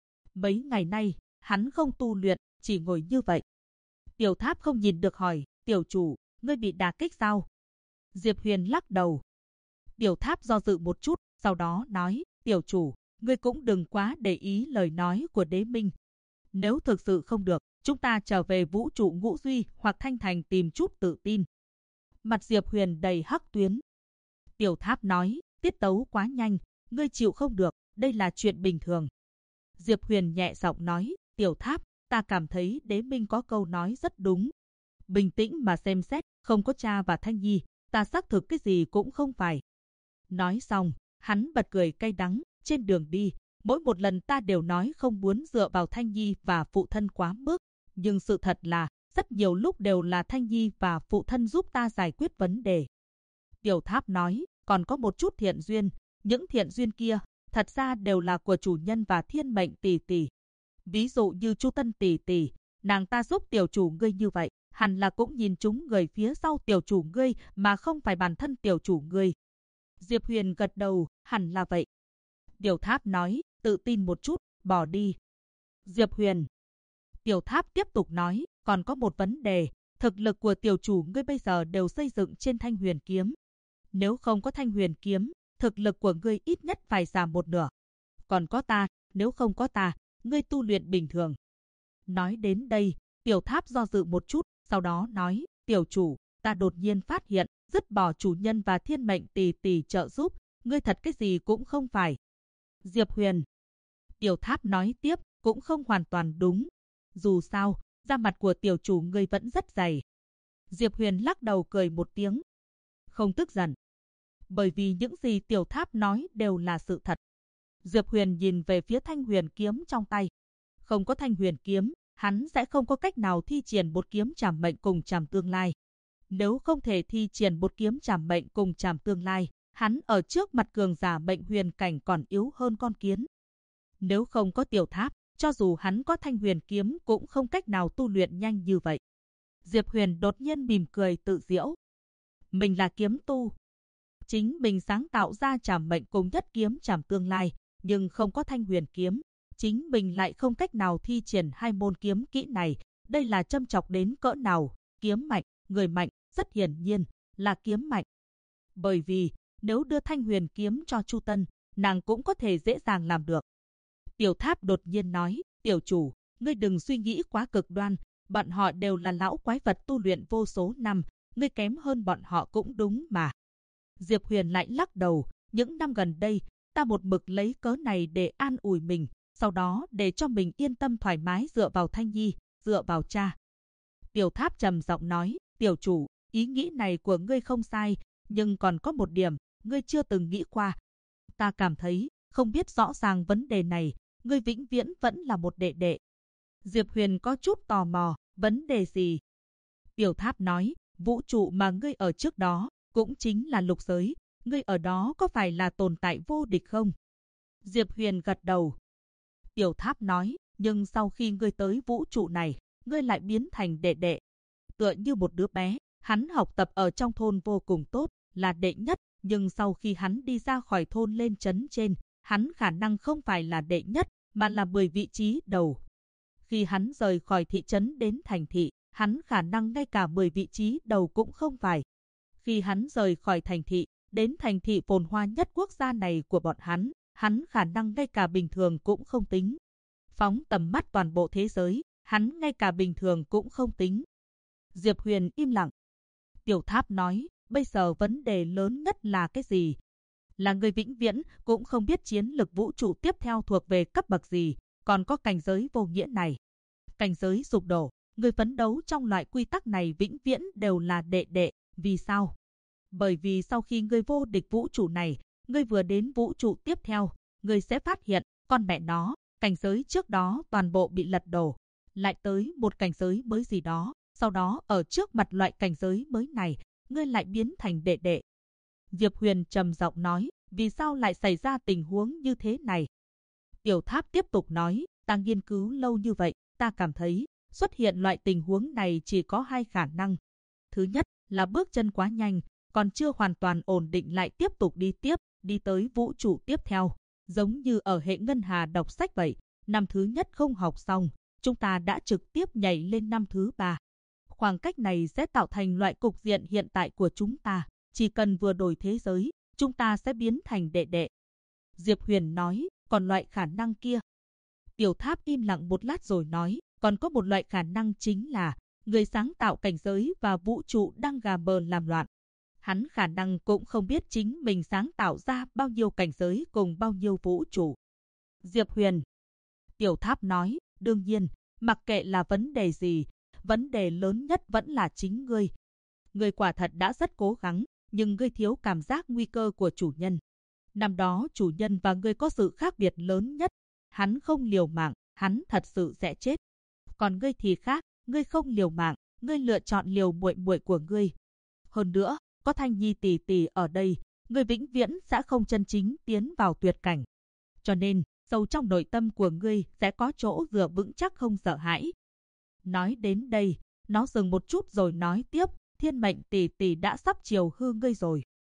Mấy ngày nay, hắn không tu luyện, chỉ ngồi như vậy. Tiểu Tháp không nhìn được hỏi, tiểu chủ, ngươi bị đả kích sao? Diệp Huyền lắc đầu. Tiểu Tháp do dự một chút, sau đó nói, tiểu chủ, ngươi cũng đừng quá để ý lời nói của Đế Minh. Nếu thực sự không được, chúng ta trở về vũ trụ ngũ duy hoặc Thanh Thành tìm chút tự tin. Mặt Diệp Huyền đầy hắc tuyến. Tiểu Tháp nói, tiết tấu quá nhanh, ngươi chịu không được, đây là chuyện bình thường. Diệp Huyền nhẹ giọng nói, Tiểu Tháp, ta cảm thấy Đế Minh có câu nói rất đúng. Bình tĩnh mà xem xét, không có cha và Thanh Nhi, ta xác thực cái gì cũng không phải. Nói xong, hắn bật cười cay đắng, trên đường đi, mỗi một lần ta đều nói không muốn dựa vào Thanh Nhi và phụ thân quá mức, nhưng sự thật là, rất nhiều lúc đều là Thanh Nhi và phụ thân giúp ta giải quyết vấn đề. Tiểu Tháp nói, còn có một chút thiện duyên, những thiện duyên kia, thật ra đều là của chủ nhân và thiên mệnh tỷ tỷ. Ví dụ như Chu Tân tỷ tỷ, nàng ta giúp tiểu chủ ngươi như vậy, hẳn là cũng nhìn chúng người phía sau tiểu chủ ngươi mà không phải bản thân tiểu chủ ngươi. Diệp Huyền gật đầu, hẳn là vậy. Tiểu Tháp nói, tự tin một chút, bỏ đi. Diệp Huyền. Tiểu Tháp tiếp tục nói, còn có một vấn đề, thực lực của tiểu chủ ngươi bây giờ đều xây dựng trên Thanh Huyền kiếm. Nếu không có Thanh Huyền kiếm, thực lực của ngươi ít nhất phải giảm một nửa. Còn có ta, nếu không có ta, ngươi tu luyện bình thường. Nói đến đây, Tiểu Tháp do dự một chút, sau đó nói, tiểu chủ, ta đột nhiên phát hiện, dứt bỏ chủ nhân và thiên mệnh tỷ tỷ trợ giúp, ngươi thật cái gì cũng không phải. Diệp Huyền. Tiểu Tháp nói tiếp, cũng không hoàn toàn đúng. Dù sao, da mặt của tiểu chủ ngươi vẫn rất dày. Diệp Huyền lắc đầu cười một tiếng. Không tức giận. Bởi vì những gì Tiểu Tháp nói đều là sự thật. Diệp Huyền nhìn về phía Thanh Huyền kiếm trong tay. Không có Thanh Huyền kiếm, hắn sẽ không có cách nào thi triển một kiếm trảm mệnh cùng trảm tương lai. Nếu không thể thi triển một kiếm trảm mệnh cùng trảm tương lai, hắn ở trước mặt cường giả mệnh huyền cảnh còn yếu hơn con kiến. Nếu không có Tiểu Tháp, cho dù hắn có Thanh Huyền kiếm cũng không cách nào tu luyện nhanh như vậy. Diệp Huyền đột nhiên mỉm cười tự giễu. Mình là kiếm tu. Chính mình sáng tạo ra trảm mệnh cùng nhất kiếm trảm tương lai, nhưng không có Thanh Huyền kiếm. Chính mình lại không cách nào thi triển hai môn kiếm kỹ này. Đây là châm chọc đến cỡ nào? Kiếm mạnh, người mạnh, rất hiển nhiên là kiếm mạnh. Bởi vì, nếu đưa Thanh Huyền kiếm cho Chu Tân, nàng cũng có thể dễ dàng làm được. Tiểu Tháp đột nhiên nói, tiểu chủ, ngươi đừng suy nghĩ quá cực đoan, bọn họ đều là lão quái vật tu luyện vô số năm, ngươi kém hơn bọn họ cũng đúng mà. Diệp Huyền lại lắc đầu, những năm gần đây, ta một mực lấy cớ này để an ủi mình, sau đó để cho mình yên tâm thoải mái dựa vào Thanh Nhi, dựa vào cha. Tiểu Tháp trầm giọng nói, tiểu chủ, ý nghĩ này của ngươi không sai, nhưng còn có một điểm, ngươi chưa từng nghĩ qua. Ta cảm thấy, không biết rõ ràng vấn đề này, ngươi vĩnh viễn vẫn là một đệ đệ. Diệp Huyền có chút tò mò, vấn đề gì? Tiểu Tháp nói, vũ trụ mà ngươi ở trước đó, cũng chính là lục giới, ngươi ở đó có phải là tồn tại vô địch không? Diệp Huyền gật đầu. Tiểu Tháp nói, nhưng sau khi ngươi tới vũ trụ này, ngươi lại biến thành đệ đệ. Tựa như một đứa bé, hắn học tập ở trong thôn vô cùng tốt, là đệ nhất, nhưng sau khi hắn đi ra khỏi thôn lên trấn trên, hắn khả năng không phải là đệ nhất, mà là 10 vị trí đầu. Khi hắn rời khỏi thị trấn đến thành thị, hắn khả năng ngay cả 10 vị trí đầu cũng không phải. Khi hắn rời khỏi thành thị, đến thành thị phồn hoa nhất quốc gia này của bọn hắn khả năng ngay cả bình thường cũng không tính. Phóng tầm mắt toàn bộ thế giới, hắn ngay cả bình thường cũng không tính. Diệp Huyền im lặng. Tiểu Tháp nói, bây giờ vấn đề lớn nhất là cái gì? Là người vĩnh viễn cũng không biết chiến lực vũ trụ tiếp theo thuộc về cấp bậc gì, còn có cảnh giới vô nghĩa này. Cảnh giới sụp đổ, người phấn đấu trong loại quy tắc này vĩnh viễn đều là đệ đệ, vì sao? Bởi vì sau khi người vô địch vũ trụ này, người vừa đến vũ trụ tiếp theo, người sẽ phát hiện, con mẹ nó, cảnh giới trước đó toàn bộ bị lật đổ, lại tới một cảnh giới mới gì đó, sau đó ở trước mặt loại cảnh giới mới này, ngươi lại biến thành đệ đệ. Diệp Huyền trầm giọng nói, vì sao lại xảy ra tình huống như thế này? Tiểu Tháp tiếp tục nói, ta nghiên cứu lâu như vậy, ta cảm thấy xuất hiện loại tình huống này chỉ có hai khả năng. Thứ nhất là bước chân quá nhanh, còn chưa hoàn toàn ổn định lại tiếp tục đi tới vũ trụ tiếp theo. Giống như ở hệ ngân hà đọc sách vậy, năm thứ nhất không học xong, chúng ta đã trực tiếp nhảy lên năm thứ 3. Khoảng cách này sẽ tạo thành loại cục diện hiện tại của chúng ta. Chỉ cần vừa đổi thế giới, chúng ta sẽ biến thành đệ đệ. Diệp Huyền nói, còn loại khả năng kia. Tiểu Tháp im lặng một lát rồi nói, còn có một loại khả năng chính là người sáng tạo cảnh giới và vũ trụ đang gà mờ làm loạn. Hắn khả năng cũng không biết chính mình sáng tạo ra bao nhiêu cảnh giới cùng bao nhiêu vũ trụ. Diệp Huyền. Tiểu Tháp nói, đương nhiên, mặc kệ là vấn đề gì, vấn đề lớn nhất vẫn là chính ngươi. Ngươi quả thật đã rất cố gắng, nhưng ngươi thiếu cảm giác nguy cơ của chủ nhân. Năm đó chủ nhân và ngươi có sự khác biệt lớn nhất. Hắn không liều mạng, hắn thật sự sẽ chết. Còn ngươi thì khác, ngươi không liều mạng, ngươi lựa chọn liều muội muội của ngươi. Hơn nữa, có Thanh Nhi tỷ tỷ ở đây, ngươi vĩnh viễn sẽ không chân chính tiến vào tuyệt cảnh. Cho nên, sâu trong nội tâm của ngươi sẽ có chỗ dựa vững chắc không sợ hãi. Nói đến đây, nó dừng một chút rồi nói tiếp, thiên mệnh tỷ tỷ đã sắp chiều hư ngươi rồi.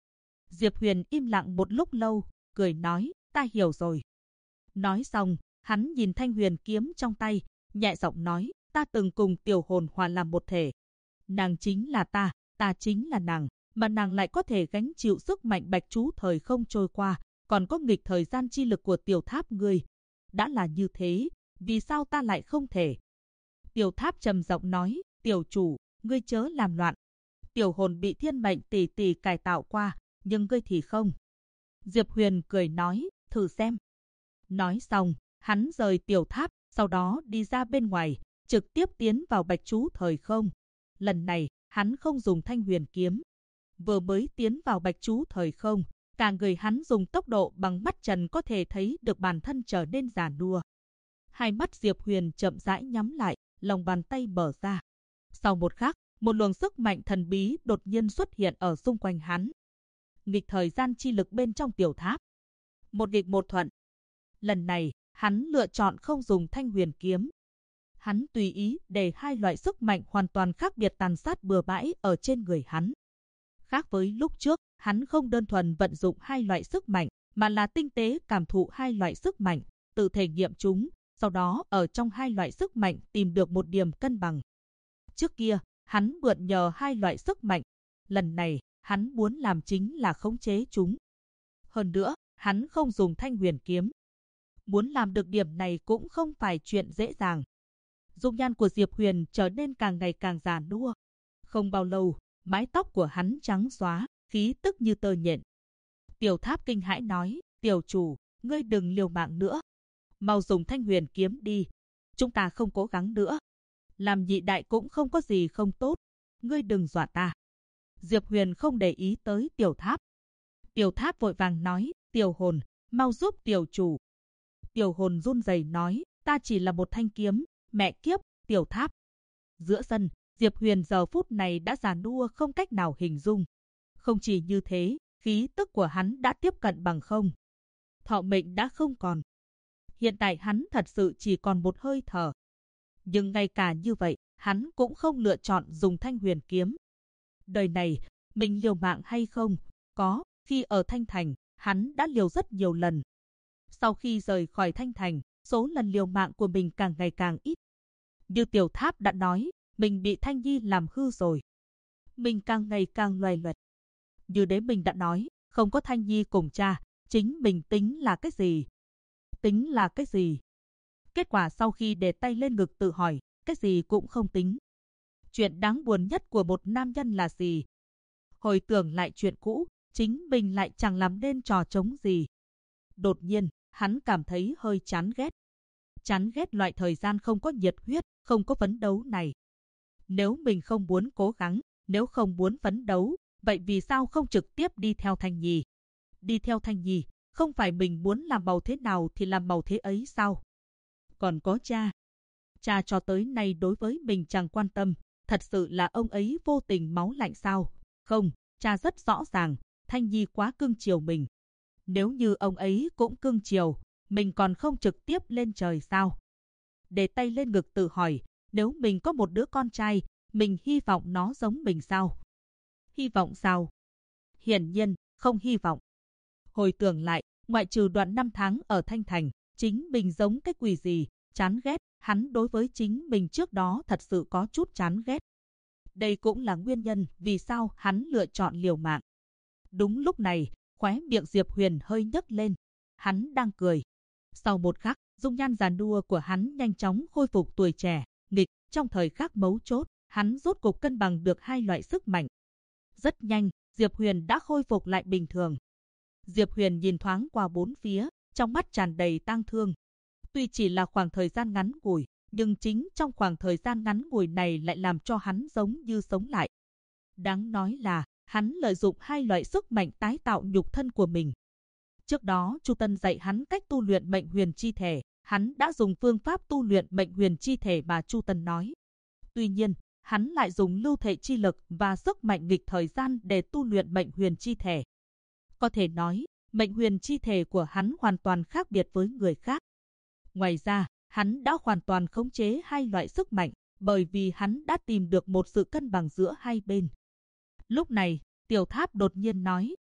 Diệp Huyền im lặng một lúc lâu, cười nói, ta hiểu rồi. Nói xong, hắn nhìn thanh huyền kiếm trong tay, nhẹ giọng nói, ta từng cùng tiểu hồn hòa làm một thể. Nàng chính là ta chính là nàng, mà nàng lại có thể gánh chịu sức mạnh bạch chú thời không trôi qua, còn có nghịch thời gian chi lực của tiểu tháp ngươi. Đã là như thế, vì sao ta lại không thể? Tiểu tháp trầm giọng nói, tiểu chủ, ngươi chớ làm loạn. Tiểu hồn bị thiên mệnh tỷ tỷ cải tạo qua, nhưng ngươi thì không. Diệp Huyền cười nói, thử xem. Nói xong, hắn rời tiểu tháp, sau đó đi ra bên ngoài, trực tiếp tiến vào bạch chú thời không. Lần này, hắn không dùng thanh huyền kiếm. Vừa mới tiến vào bạch chú thời không, cả người hắn dùng tốc độ bằng mắt trần có thể thấy được bản thân trở nên già nua. Hai mắt Diệp Huyền chậm rãi nhắm lại, lòng bàn tay mở ra. Sau một khắc, một luồng sức mạnh thần bí đột nhiên xuất hiện ở xung quanh hắn. Nghịch thời gian chi lực bên trong tiểu tháp. Một nghịch một thuận. Lần này, hắn lựa chọn không dùng thanh huyền kiếm. Hắn tùy ý để hai loại sức mạnh hoàn toàn khác biệt tàn sát bừa bãi ở trên người hắn. Khác với lúc trước, hắn không đơn thuần vận dụng hai loại sức mạnh, mà là tinh tế cảm thụ hai loại sức mạnh, tự thể nghiệm chúng, sau đó ở trong hai loại sức mạnh tìm được một điểm cân bằng. Trước kia, hắn mượn nhờ hai loại sức mạnh. Lần này, hắn muốn làm chính là khống chế chúng. Hơn nữa, hắn không dùng thanh huyền kiếm. Muốn làm được điểm này cũng không phải chuyện dễ dàng. Dung nhan của Diệp Huyền trở nên càng ngày càng già nua. Không bao lâu, mái tóc của hắn trắng xóa, khí tức như tơ nhện. Tiểu tháp kinh hãi nói, tiểu chủ, ngươi đừng liều mạng nữa. Mau dùng thanh huyền kiếm đi. Chúng ta không cố gắng nữa. Làm nhị đại cũng không có gì không tốt. Ngươi đừng dọa ta. Diệp Huyền không để ý tới tiểu tháp. Tiểu tháp vội vàng nói, tiểu hồn, mau giúp tiểu chủ. Tiểu hồn run rẩy nói, ta chỉ là một thanh kiếm, mẹ kiếp, tiểu tháp. Giữa sân, Diệp Huyền giờ phút này đã già nua không cách nào hình dung. Không chỉ như thế, khí tức của hắn đã tiếp cận bằng không. Thọ mệnh đã không còn. Hiện tại hắn thật sự chỉ còn một hơi thở. Nhưng ngay cả như vậy, hắn cũng không lựa chọn dùng thanh huyền kiếm. Đời này, mình liều mạng hay không? Có, khi ở Thanh Thành, hắn đã liều rất nhiều lần. Sau khi rời khỏi Thanh Thành, số lần liều mạng của mình càng ngày càng ít. Như tiểu tháp đã nói, mình bị Thanh Nhi làm hư rồi. Mình càng ngày càng loè loẹt. Như đế mình đã nói, không có Thanh Nhi cùng cha, chính mình tính là cái gì? Tính là cái gì? Kết quả sau khi để tay lên ngực tự hỏi, cái gì cũng không tính. Chuyện đáng buồn nhất của một nam nhân là gì? Hồi tưởng lại chuyện cũ, chính mình lại chẳng làm nên trò trống gì. Đột nhiên, hắn cảm thấy hơi chán ghét. Chán ghét loại thời gian không có nhiệt huyết, không có phấn đấu này. Nếu mình không muốn cố gắng, nếu không muốn phấn đấu, vậy vì sao không trực tiếp đi theo Thanh Nhi? Đi theo Thanh Nhi, không phải mình muốn làm màu thế nào thì làm màu thế ấy sao? Còn có cha. Cha cho tới nay đối với mình chẳng quan tâm, thật sự là ông ấy vô tình máu lạnh sao? Không, cha rất rõ ràng, Thanh Nhi quá cưng chiều mình. Nếu như ông ấy cũng cưng chiều, mình còn không trực tiếp lên trời sao? Để tay lên ngực tự hỏi, nếu mình có một đứa con trai, mình hy vọng nó giống mình sao? Hy vọng sao? Hiển nhiên, không hy vọng. Hồi tưởng lại, ngoại trừ đoạn 5 tháng ở Thanh Thành, chính mình giống cái quỷ gì, chán ghét, hắn đối với chính mình trước đó thật sự có chút chán ghét. Đây cũng là nguyên nhân vì sao hắn lựa chọn liều mạng. Đúng lúc này, khóe miệng Diệp Huyền hơi nhấc lên. Hắn đang cười. Sau một khắc, dung nhan già nua của hắn nhanh chóng khôi phục tuổi trẻ, nghịch. Trong thời khắc mấu chốt, hắn rốt cục cân bằng được hai loại sức mạnh. Rất nhanh, Diệp Huyền đã khôi phục lại bình thường. Diệp Huyền nhìn thoáng qua bốn phía, trong mắt tràn đầy tang thương. Tuy chỉ là khoảng thời gian ngắn ngủi, nhưng chính trong khoảng thời gian ngắn ngủi này lại làm cho hắn giống như sống lại. Đáng nói là, hắn lợi dụng hai loại sức mạnh tái tạo nhục thân của mình. Trước đó, Chu Tân dạy hắn cách tu luyện mệnh huyền chi thể, hắn đã dùng phương pháp tu luyện mệnh huyền chi thể mà Chu Tân nói. Tuy nhiên, hắn lại dùng lưu thể chi lực và sức mạnh nghịch thời gian để tu luyện mệnh huyền chi thể. Có thể nói, mệnh huyền chi thể của hắn hoàn toàn khác biệt với người khác. Ngoài ra, hắn đã hoàn toàn khống chế hai loại sức mạnh, bởi vì hắn đã tìm được một sự cân bằng giữa hai bên. Lúc này, tiểu tháp đột nhiên nói,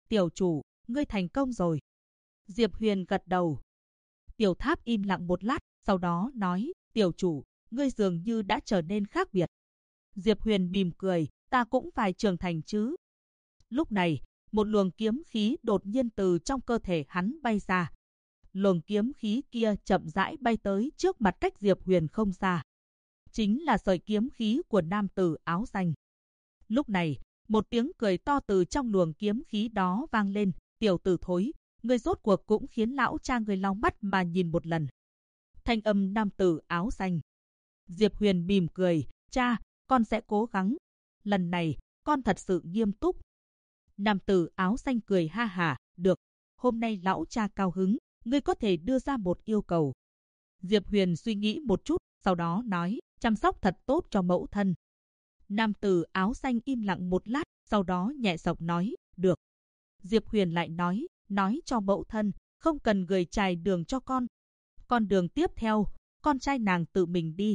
tiểu chủ, ngươi thành công rồi. Diệp Huyền gật đầu. Tiểu Tháp im lặng một lát, sau đó nói, tiểu chủ, ngươi dường như đã trở nên khác biệt. Diệp Huyền mỉm cười, ta cũng phải trưởng thành chứ. Lúc này, một luồng kiếm khí đột nhiên từ trong cơ thể hắn bay ra. Luồng kiếm khí kia chậm rãi bay tới trước mặt cách Diệp Huyền không xa. Chính là sợi kiếm khí của nam tử áo xanh. Lúc này, một tiếng cười to từ trong luồng kiếm khí đó vang lên, tiểu tử thối, ngươi rốt cuộc cũng khiến lão cha người lau mắt mà nhìn một lần. Thanh âm nam tử áo xanh. Diệp Huyền mỉm cười, cha, con sẽ cố gắng. Lần này, con thật sự nghiêm túc. Nam tử áo xanh cười ha hả, được, hôm nay lão cha cao hứng, ngươi có thể đưa ra một yêu cầu. Diệp Huyền suy nghĩ một chút, sau đó nói, chăm sóc thật tốt cho mẫu thân. Nam tử áo xanh im lặng một lát, sau đó nhẹ giọng nói, được. Diệp Huyền lại nói cho mẫu thân, không cần người trải đường cho con. Con đường tiếp theo, con trai nàng tự mình đi.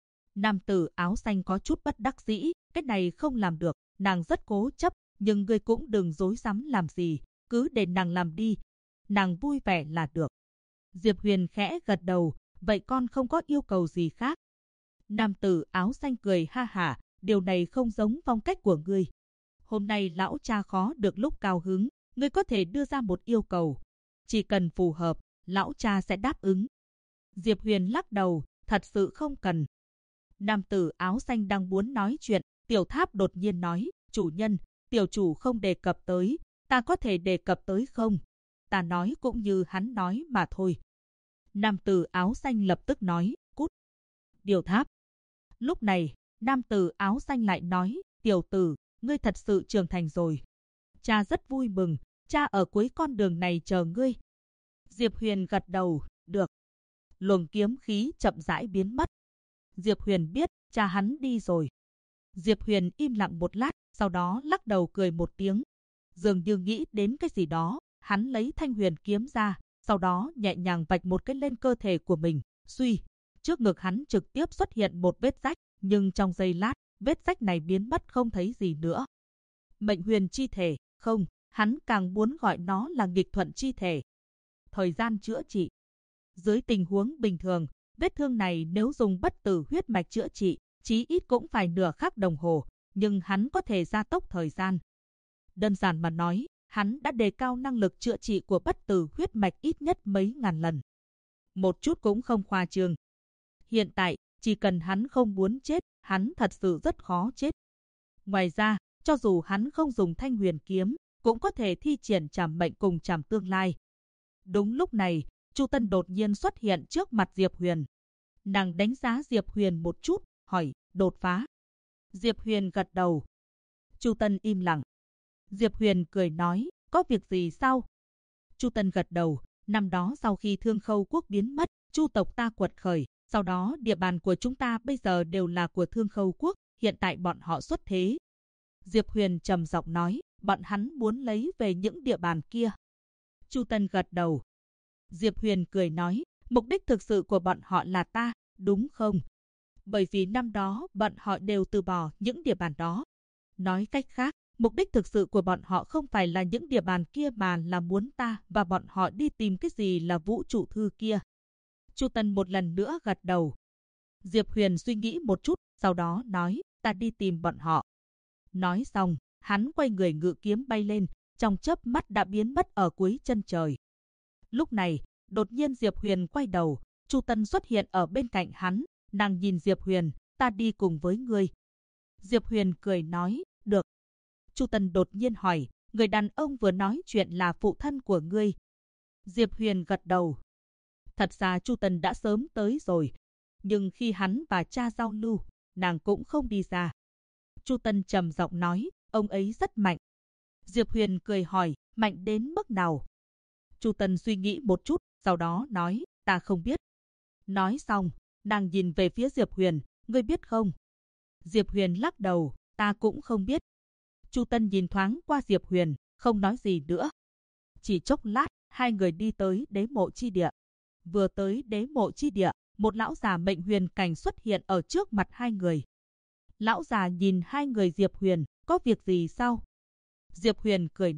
Nam tử áo xanh có chút bất đắc dĩ, cái này không làm được, nàng rất cố chấp, nhưng ngươi cũng đừng dối rắm làm gì, cứ để nàng làm đi. Nàng vui vẻ là được. Diệp Huyền khẽ gật đầu, vậy con không có yêu cầu gì khác. Nam tử áo xanh cười ha hả, điều này không giống phong cách của ngươi. Hôm nay lão cha khó được lúc cao hứng, ngươi có thể đưa ra một yêu cầu. Chỉ cần phù hợp, lão cha sẽ đáp ứng. Diệp Huyền lắc đầu, thật sự không cần. Nam tử áo xanh đang muốn nói chuyện, Tiểu Tháp đột nhiên nói, chủ nhân, tiểu chủ không đề cập tới, ta có thể đề cập tới không? Ta nói cũng như hắn nói mà thôi. Nam tử áo xanh lập tức nói, cút. Tiểu Tháp. Lúc này, nam tử áo xanh lại nói, tiểu tử, ngươi thật sự trưởng thành rồi. Cha rất vui mừng, cha ở cuối con đường này chờ ngươi. Diệp Huyền gật đầu, được. Luồng kiếm khí chậm rãi biến mất. Diệp Huyền biết, cha hắn đi rồi. Diệp Huyền im lặng một lát, sau đó lắc đầu cười một tiếng. Dường như nghĩ đến cái gì đó, hắn lấy thanh huyền kiếm ra, sau đó nhẹ nhàng vạch một cái lên cơ thể của mình. Suy, trước ngực hắn trực tiếp xuất hiện một vết rách, nhưng trong giây lát, vết rách này biến mất không thấy gì nữa. Mệnh huyền chi thể, không, hắn càng muốn gọi nó là nghịch thuận chi thể. Thời gian chữa trị. Dưới tình huống bình thường, vết thương này nếu dùng bất tử huyết mạch chữa trị, chí ít cũng phải nửa khắc đồng hồ, nhưng hắn có thể gia tốc thời gian. Đơn giản mà nói, hắn đã đề cao năng lực chữa trị của bất tử huyết mạch ít nhất mấy ngàn lần. Một chút cũng không khoa trương. Hiện tại, chỉ cần hắn không muốn chết, hắn thật sự rất khó chết. Ngoài ra, cho dù hắn không dùng thanh huyền kiếm, cũng có thể thi triển trảm mệnh cùng trảm tương lai. Đúng lúc này, Chu Tân đột nhiên xuất hiện trước mặt Diệp Huyền. Nàng đánh giá Diệp Huyền một chút, hỏi, đột phá. Diệp Huyền gật đầu. Chu Tân im lặng. Diệp Huyền cười nói, có việc gì sao? Chu Tân gật đầu, năm đó sau khi Thương Khâu quốc biến mất, Chu tộc ta quật khởi, sau đó địa bàn của chúng ta bây giờ đều là của Thương Khâu quốc, hiện tại bọn họ xuất thế. Diệp Huyền trầm giọng nói, bọn hắn muốn lấy về những địa bàn kia. Chu Tân gật đầu. Diệp Huyền cười nói, mục đích thực sự của bọn họ là ta, đúng không? Bởi vì năm đó bọn họ đều từ bỏ những địa bàn đó. Nói cách khác, mục đích thực sự của bọn họ không phải là những địa bàn kia mà là muốn ta và bọn họ đi tìm cái gì là vũ trụ thư kia. Chu Tân một lần nữa gật đầu. Diệp Huyền suy nghĩ một chút, sau đó nói, ta đi tìm bọn họ. Nói xong, hắn quay người ngự kiếm bay lên, trong chớp mắt đã biến mất ở cuối chân trời. Lúc này, đột nhiên Diệp Huyền quay đầu, Chu Tân xuất hiện ở bên cạnh hắn, nàng nhìn Diệp Huyền, ta đi cùng với ngươi. Diệp Huyền cười nói, được. Chu Tân đột nhiên hỏi, người đàn ông vừa nói chuyện là phụ thân của ngươi. Diệp Huyền gật đầu. Thật ra Chu Tân đã sớm tới rồi, nhưng khi hắn và cha giao lưu, nàng cũng không đi ra. Chu Tân trầm giọng nói, ông ấy rất mạnh. Diệp Huyền cười hỏi, mạnh đến mức nào? Chu Tân suy nghĩ một chút, sau đó nói, ta không biết. Nói xong, nàng nhìn về phía Diệp Huyền, ngươi biết không? Diệp Huyền lắc đầu, ta cũng không biết. Chu Tân nhìn thoáng qua Diệp Huyền, không nói gì nữa. Chỉ chốc lát, hai người đi tới đế mộ chi địa. Vừa tới đế mộ chi địa, một lão già mệnh huyền cảnh xuất hiện ở trước mặt hai người. Lão già nhìn hai người Diệp Huyền, có việc gì sao? Diệp Huyền cười nói,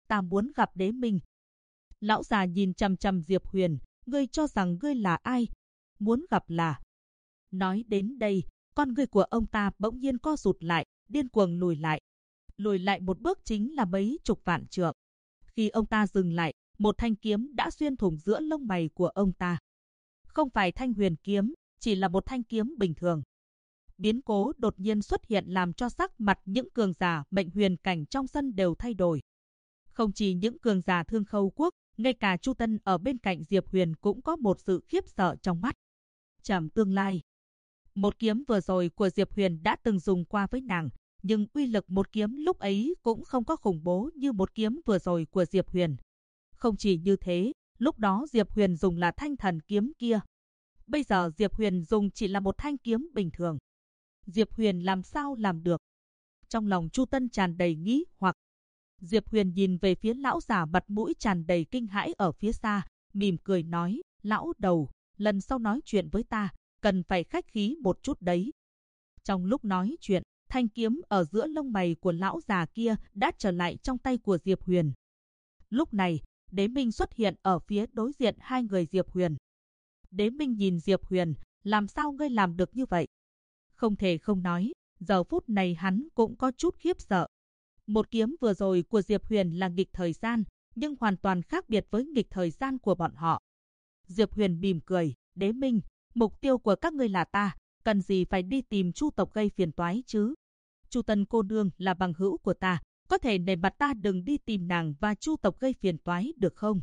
ta muốn gặp Đế Minh. Lão già nhìn chằm chằm Diệp Huyền, ngươi cho rằng ngươi là ai? Muốn gặp là... Nói đến đây, con ngươi của ông ta bỗng nhiên co rụt lại, điên cuồng lùi lại. Lùi lại một bước chính là mấy chục vạn trượng. Khi ông ta dừng lại, một thanh kiếm đã xuyên thủng giữa lông mày của ông ta. Không phải thanh huyền kiếm, chỉ là một thanh kiếm bình thường. Biến cố đột nhiên xuất hiện làm cho sắc mặt những cường giả mệnh huyền cảnh trong sân đều thay đổi. Không chỉ những cường giả Thương Khâu quốc, ngay cả Chu Tân ở bên cạnh Diệp Huyền cũng có một sự khiếp sợ trong mắt. Trảm tương lai. Một kiếm vừa rồi của Diệp Huyền đã từng dùng qua với nàng, nhưng uy lực một kiếm lúc ấy cũng không có khủng bố như một kiếm vừa rồi của Diệp Huyền. Không chỉ như thế, lúc đó Diệp Huyền dùng là thanh thần kiếm kia. Bây giờ Diệp Huyền dùng chỉ là một thanh kiếm bình thường. Diệp Huyền làm sao làm được? Trong lòng Chu Tân tràn đầy nghĩ hoặc. Diệp Huyền nhìn về phía lão già mặt mũi tràn đầy kinh hãi ở phía xa, mỉm cười nói, lão đầu, lần sau nói chuyện với ta, cần phải khách khí một chút đấy. Trong lúc nói chuyện, thanh kiếm ở giữa lông mày của lão già kia đã trở lại trong tay của Diệp Huyền. Lúc này, Đế Minh xuất hiện ở phía đối diện hai người Diệp Huyền. Đế Minh nhìn Diệp Huyền, làm sao ngươi làm được như vậy? Không thể không nói, giờ phút này hắn cũng có chút khiếp sợ. Một kiếm vừa rồi của Diệp Huyền là nghịch thời gian, nhưng hoàn toàn khác biệt với nghịch thời gian của bọn họ. Diệp Huyền mỉm cười, Đế Minh, mục tiêu của các ngươi là ta, cần gì phải đi tìm Chu tộc gây phiền toái chứ? Chu Tân cô nương là bằng hữu của ta, có thể nể mặt ta đừng đi tìm nàng và Chu tộc gây phiền toái được không?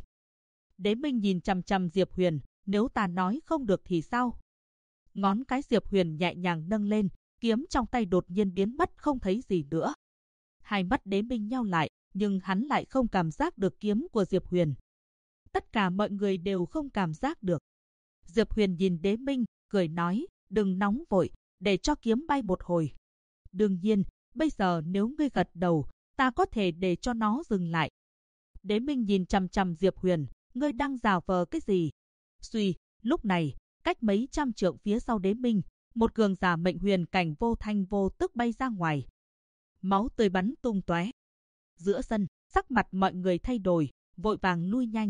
Đế Minh nhìn chằm chằm Diệp Huyền, nếu ta nói không được thì sao? Ngón cái Diệp Huyền nhẹ nhàng nâng lên, kiếm trong tay đột nhiên biến mất không thấy gì nữa. Hai mắt Đế Minh nheo lại, nhưng hắn lại không cảm giác được kiếm của Diệp Huyền. Tất cả mọi người đều không cảm giác được. Diệp Huyền nhìn Đế Minh, cười nói, đừng nóng vội, để cho kiếm bay một hồi. Đương nhiên, bây giờ nếu ngươi gật đầu, ta có thể để cho nó dừng lại. Đế Minh nhìn chằm chằm Diệp Huyền, ngươi đang giả vờ cái gì? Suy, lúc này, cách mấy trăm trượng phía sau Đế Minh, một cường giả mệnh huyền cảnh vô thanh vô tức bay ra ngoài. Máu tươi bắn tung tóe. Giữa sân, sắc mặt mọi người thay đổi, vội vàng lui nhanh.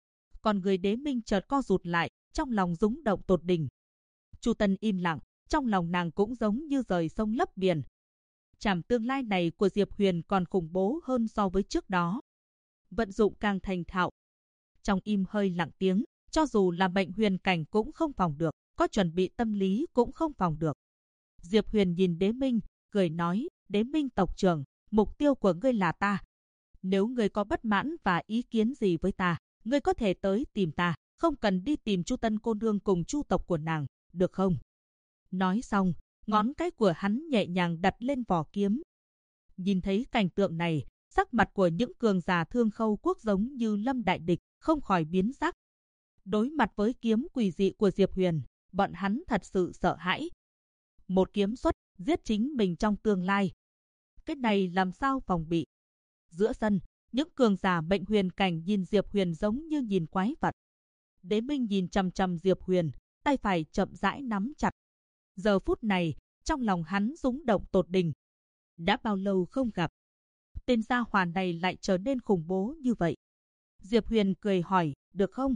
Còn người Đế Minh chợt co rụt lại, trong lòng rúng động tột đỉnh. Chu Tân im lặng, trong lòng nàng cũng giống như rời sông lấp biển. Trảm tương lai này của Diệp Huyền còn khủng bố hơn so với trước đó. Vận dụng càng thành thạo. Trong im hơi lặng tiếng, cho dù là mệnh huyền cảnh cũng không phòng được, có chuẩn bị tâm lý cũng không phòng được. Diệp Huyền nhìn Đế Minh, cười nói, Đế Minh tộc trưởng, mục tiêu của ngươi là ta. Nếu ngươi có bất mãn và ý kiến gì với ta, ngươi có thể tới tìm ta, không cần đi tìm Chu Tân cô nương cùng Chu tộc của nàng, được không? Nói xong, ngón cái của hắn nhẹ nhàng đặt lên vỏ kiếm. Nhìn thấy cảnh tượng này, sắc mặt của những cường giả Thương Khâu quốc giống như lâm đại địch, không khỏi biến sắc. Đối mặt với kiếm quỷ dị của Diệp Huyền, bọn hắn thật sự sợ hãi. Một kiếm xuất, giết chính mình trong tương lai. Cái này làm sao phòng bị? Giữa sân, những cường giả mệnh huyền cảnh nhìn Diệp Huyền giống như nhìn quái vật. Đế Minh nhìn chằm chằm Diệp Huyền, tay phải chậm rãi nắm chặt. Giờ phút này, trong lòng hắn rúng động tột đỉnh. Đã bao lâu không gặp, tên gia hỏa này lại trở nên khủng bố như vậy. Diệp Huyền cười hỏi, được không?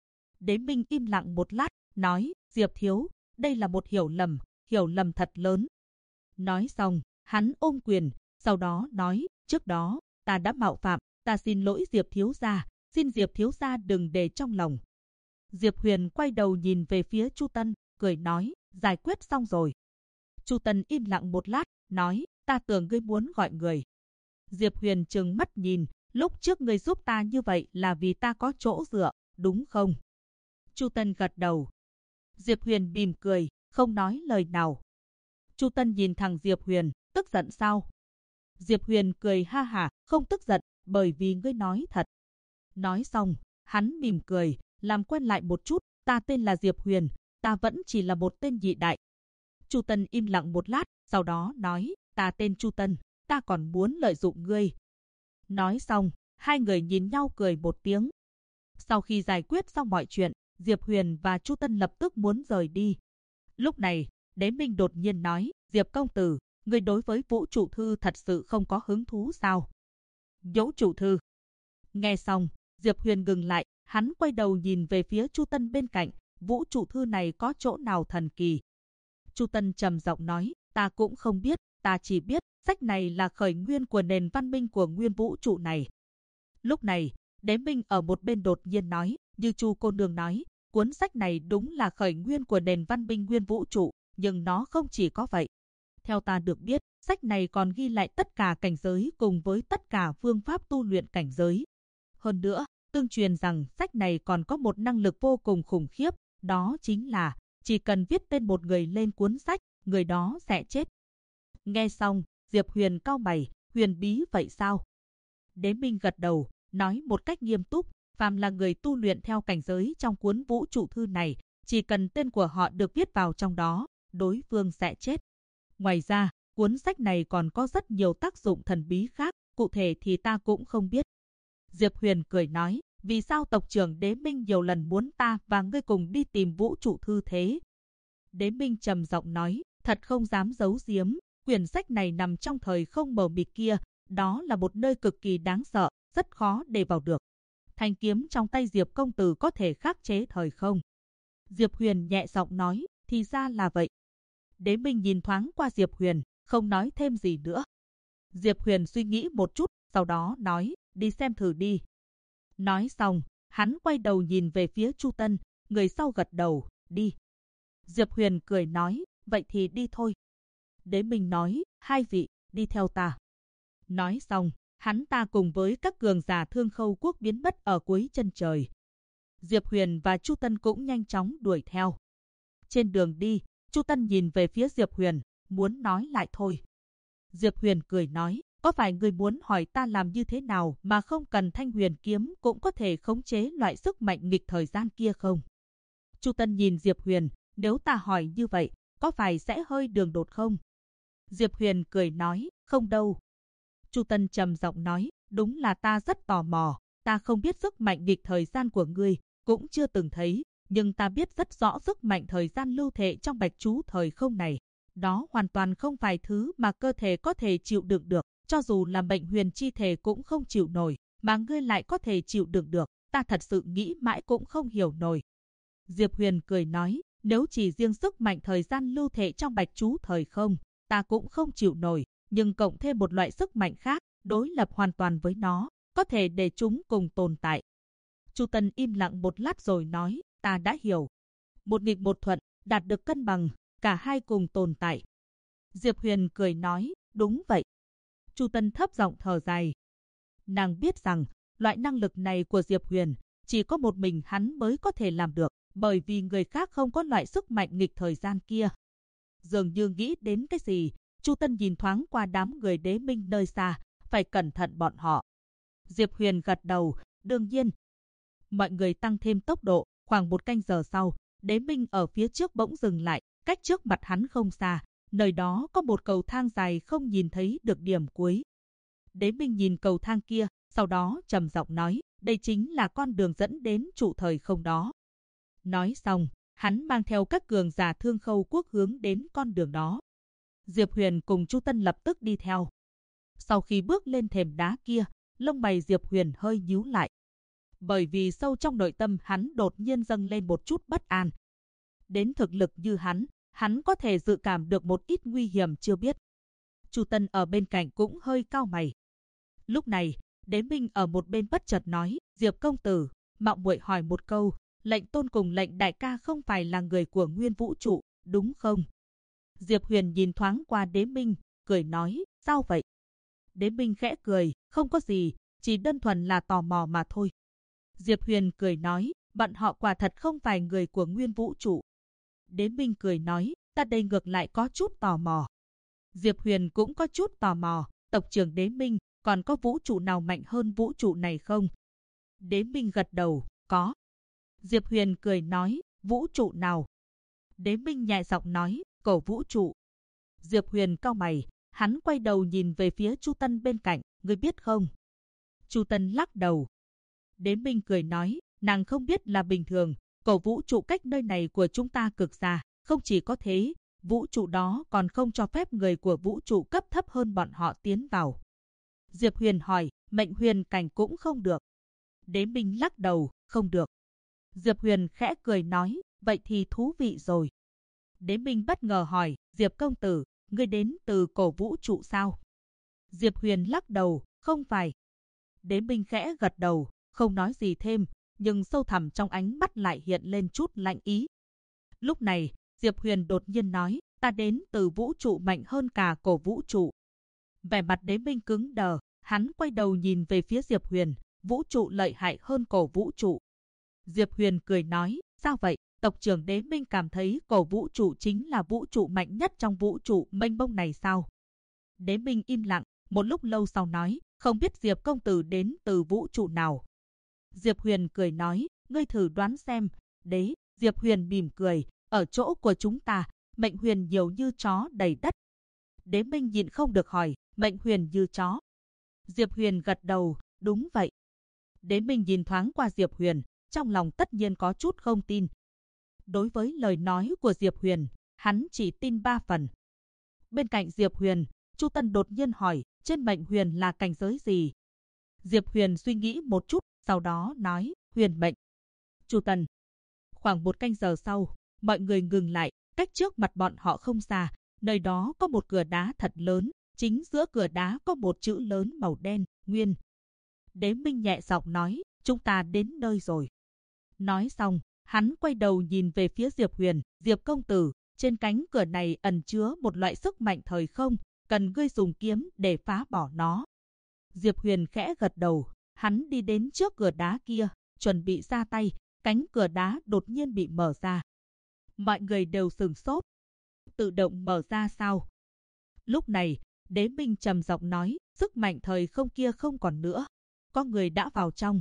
Đế Minh im lặng một lát, nói, Diệp thiếu, đây là một hiểu lầm thật lớn. Nói xong, hắn ôm quyền, sau đó nói, trước đó, ta đã mạo phạm, ta xin lỗi Diệp thiếu gia, xin Diệp thiếu gia đừng để trong lòng. Diệp Huyền quay đầu nhìn về phía Chu Tân, cười nói, giải quyết xong rồi. Chu Tân im lặng một lát, nói, ta tưởng ngươi muốn gọi người. Diệp Huyền trừng mắt nhìn, lúc trước ngươi giúp ta như vậy là vì ta có chỗ dựa, đúng không? Chu Tân gật đầu. Diệp Huyền mỉm cười, không nói lời nào. Chu Tân nhìn thẳng Diệp Huyền, tức giận sao? Diệp Huyền cười ha hả, không tức giận, bởi vì ngươi nói thật. Nói xong, hắn mỉm cười, làm quen lại một chút, ta tên là Diệp Huyền, ta vẫn chỉ là một tên nhị đại. Chu Tân im lặng một lát, sau đó nói, ta tên Chu Tân, ta còn muốn lợi dụng ngươi. Nói xong, hai người nhìn nhau cười một tiếng. Sau khi giải quyết xong mọi chuyện, Diệp Huyền và Chu Tân lập tức muốn rời đi. Lúc này, Đế Minh đột nhiên nói, Diệp công tử, ngươi đối với Vũ trụ thư thật sự không có hứng thú sao? Vũ trụ thư. Nghe xong, Diệp Huyền ngừng lại, hắn quay đầu nhìn về phía Chu Tân bên cạnh, vũ trụ thư này có chỗ nào thần kỳ? Chu Tân trầm giọng nói, ta cũng không biết, ta chỉ biết sách này là khởi nguyên của nền văn minh của nguyên vũ trụ này. Lúc này, Đế Minh ở một bên đột nhiên nói, như Chu cô nương nói, cuốn sách này đúng là khởi nguyên của nền văn minh nguyên vũ trụ, nhưng nó không chỉ có vậy. Theo ta được biết, sách này còn ghi lại tất cả cảnh giới cùng với tất cả phương pháp tu luyện cảnh giới. Hơn nữa, tương truyền rằng sách này còn có một năng lực vô cùng khủng khiếp, đó chính là chỉ cần viết tên một người lên cuốn sách, người đó sẽ chết. Nghe xong, Diệp Huyền cau mày, huyền bí vậy sao? Đế Minh gật đầu, nói một cách nghiêm túc, phàm là người tu luyện theo cảnh giới trong cuốn vũ trụ thư này, chỉ cần tên của họ được viết vào trong đó, đối phương sẽ chết. Ngoài ra, cuốn sách này còn có rất nhiều tác dụng thần bí khác, cụ thể thì ta cũng không biết. Diệp Huyền cười nói, vì sao tộc trưởng Đế Minh nhiều lần muốn ta và ngươi cùng đi tìm vũ trụ thư thế? Đế Minh trầm giọng nói, thật không dám giấu giếm, quyển sách này nằm trong thời không mờ mịt kia, đó là một nơi cực kỳ đáng sợ, rất khó để vào được. Thanh kiếm trong tay Diệp công tử có thể khắc chế thời không? Diệp Huyền nhẹ giọng nói, thì ra là vậy. Đế Minh nhìn thoáng qua Diệp Huyền, không nói thêm gì nữa. Diệp Huyền suy nghĩ một chút, sau đó nói, đi xem thử đi. Nói xong, hắn quay đầu nhìn về phía Chu Tân, người sau gật đầu, đi. Diệp Huyền cười nói, vậy thì đi thôi. Đế Minh nói, hai vị, đi theo ta. Nói xong, hắn ta cùng với các cường giả Thương Khâu quốc biến mất ở cuối chân trời. Diệp Huyền và Chu Tân cũng nhanh chóng đuổi theo. Trên đường đi, Chu Tân nhìn về phía Diệp Huyền, muốn nói lại thôi. Diệp Huyền cười nói, có phải ngươi muốn hỏi ta làm như thế nào mà không cần Thanh Huyền kiếm cũng có thể khống chế loại sức mạnh nghịch thời gian kia không? Chu Tân nhìn Diệp Huyền, nếu ta hỏi như vậy, có phải sẽ hơi đường đột không? Diệp Huyền cười nói, không đâu. Chu Tân trầm giọng nói, đúng là ta rất tò mò, ta không biết sức mạnh nghịch thời gian của ngươi, cũng chưa từng thấy, nhưng ta biết rất rõ sức mạnh thời gian lưu thể trong bạch chú thời không này. Đó hoàn toàn không phải thứ mà cơ thể có thể chịu đựng được, cho dù là mệnh huyền chi thể cũng không chịu nổi, mà ngươi lại có thể chịu đựng được, ta thật sự nghĩ mãi cũng không hiểu nổi. Diệp Huyền cười nói, nếu chỉ riêng sức mạnh thời gian lưu thể trong bạch chú thời không, ta cũng không chịu nổi, nhưng cộng thêm một loại sức mạnh khác, đối lập hoàn toàn với nó, có thể để chúng cùng tồn tại. Chu Tân im lặng một lát rồi nói, ta đã hiểu. Một nghịch một thuận, đạt được cân bằng, cả hai cùng tồn tại. Diệp Huyền cười nói, đúng vậy. Chu Tân thấp giọng thở dài. Nàng biết rằng, loại năng lực này của Diệp Huyền, chỉ có một mình hắn mới có thể làm được, bởi vì người khác không có loại sức mạnh nghịch thời gian kia. Dường như nghĩ đến cái gì, Chu Tân nhìn thoáng qua đám người Đế Minh nơi xa, phải cẩn thận bọn họ. Diệp Huyền gật đầu, đương nhiên. Mọi người tăng thêm tốc độ, khoảng một canh giờ sau, Đế Minh ở phía trước bỗng dừng lại, cách trước mặt hắn không xa, nơi đó có một cầu thang dài không nhìn thấy được điểm cuối. Đế Minh nhìn cầu thang kia, sau đó trầm giọng nói, đây chính là con đường dẫn đến trụ thời không đó. Nói xong, hắn mang theo các cường giả Thương Khâu quốc hướng đến con đường đó. Diệp Huyền cùng Chu Tân lập tức đi theo. Sau khi bước lên thềm đá kia, lông mày Diệp Huyền hơi nhíu lại. Bởi vì sâu trong nội tâm hắn đột nhiên dâng lên một chút bất an. Đến thực lực như hắn có thể dự cảm được một ít nguy hiểm chưa biết. Chu Tân ở bên cạnh cũng hơi cau mày. Lúc này, Đế Minh ở một bên bất chợt nói, Diệp công tử, mạo muội hỏi một câu, lệnh tôn cùng lệnh đại ca không phải là người của nguyên vũ trụ, đúng không? Diệp Huyền nhìn thoáng qua Đế Minh, cười nói, sao vậy? Đế Minh khẽ cười, không có gì, chỉ đơn thuần là tò mò mà thôi. Diệp Huyền cười nói, bọn họ quả thật không phải người của nguyên vũ trụ. Đế Minh cười nói, ta đây ngược lại có chút tò mò. Diệp Huyền cũng có chút tò mò, tộc trưởng Đế Minh, còn có vũ trụ nào mạnh hơn vũ trụ này không? Đế Minh gật đầu, có. Diệp Huyền cười nói, vũ trụ nào? Đế Minh nhẹ giọng nói, cổ vũ trụ. Diệp Huyền cau mày, hắn quay đầu nhìn về phía Chu Tân bên cạnh, ngươi biết không? Chu Tân lắc đầu. Đế Minh cười nói, nàng không biết là bình thường, cổ vũ trụ cách nơi này của chúng ta cực xa, không chỉ có thế, vũ trụ đó còn không cho phép người của vũ trụ cấp thấp hơn bọn họ tiến vào. Diệp Huyền hỏi, mệnh huyền cảnh cũng không được. Đế Minh lắc đầu, không được. Diệp Huyền khẽ cười nói, vậy thì thú vị rồi. Đế Minh bất ngờ hỏi, Diệp công tử, ngươi đến từ cổ vũ trụ sao? Diệp Huyền lắc đầu, không phải. Đế Minh khẽ gật đầu, không nói gì thêm, nhưng sâu thẳm trong ánh mắt lại hiện lên chút lạnh ý. Lúc này, Diệp Huyền đột nhiên nói, ta đến từ vũ trụ mạnh hơn cả cổ vũ trụ. Vẻ mặt Đế Minh cứng đờ, hắn quay đầu nhìn về phía Diệp Huyền, vũ trụ lợi hại hơn cổ vũ trụ. Diệp Huyền cười nói, sao vậy? Tộc trưởng Đế Minh cảm thấy cổ vũ trụ chính là vũ trụ mạnh nhất trong vũ trụ mênh mông này sao? Đế Minh im lặng, một lúc lâu sau nói, không biết Diệp công tử đến từ vũ trụ nào. Diệp Huyền cười nói, ngươi thử đoán xem. Diệp Huyền mỉm cười, ở chỗ của chúng ta, mệnh huyền nhiều như chó đầy đất. Đế Minh nhịn không được hỏi, mệnh huyền như chó. Diệp Huyền gật đầu, đúng vậy. Đế Minh nhìn thoáng qua Diệp Huyền, trong lòng tất nhiên có chút không tin. Đối với lời nói của Diệp Huyền, hắn chỉ tin 3 phần. Bên cạnh Diệp Huyền, Chu Tân đột nhiên hỏi, trên mệnh huyền là cảnh giới gì? Diệp Huyền suy nghĩ một chút, sau đó nói, huyền mệnh. Chu Tân. Khoảng 1 canh giờ sau, mọi người ngừng lại, cách trước mặt bọn họ không xa, nơi đó có một cửa đá thật lớn, chính giữa cửa đá có một chữ lớn màu đen, Nguyên. Đế Minh nhẹ giọng nói, chúng ta đến nơi rồi. Nói xong, hắn quay đầu nhìn về phía Diệp Huyền, Diệp công tử, trên cánh cửa này ẩn chứa một loại sức mạnh thời không, cần ngươi dùng kiếm để phá bỏ nó. Diệp Huyền khẽ gật đầu, hắn đi đến trước cửa đá kia, chuẩn bị ra tay, cánh cửa đá đột nhiên bị mở ra. Mọi người đều sửng sốt. Tự động mở ra sao? Lúc này, Đế Minh trầm giọng nói, sức mạnh thời không kia không còn nữa. Có người đã vào trong.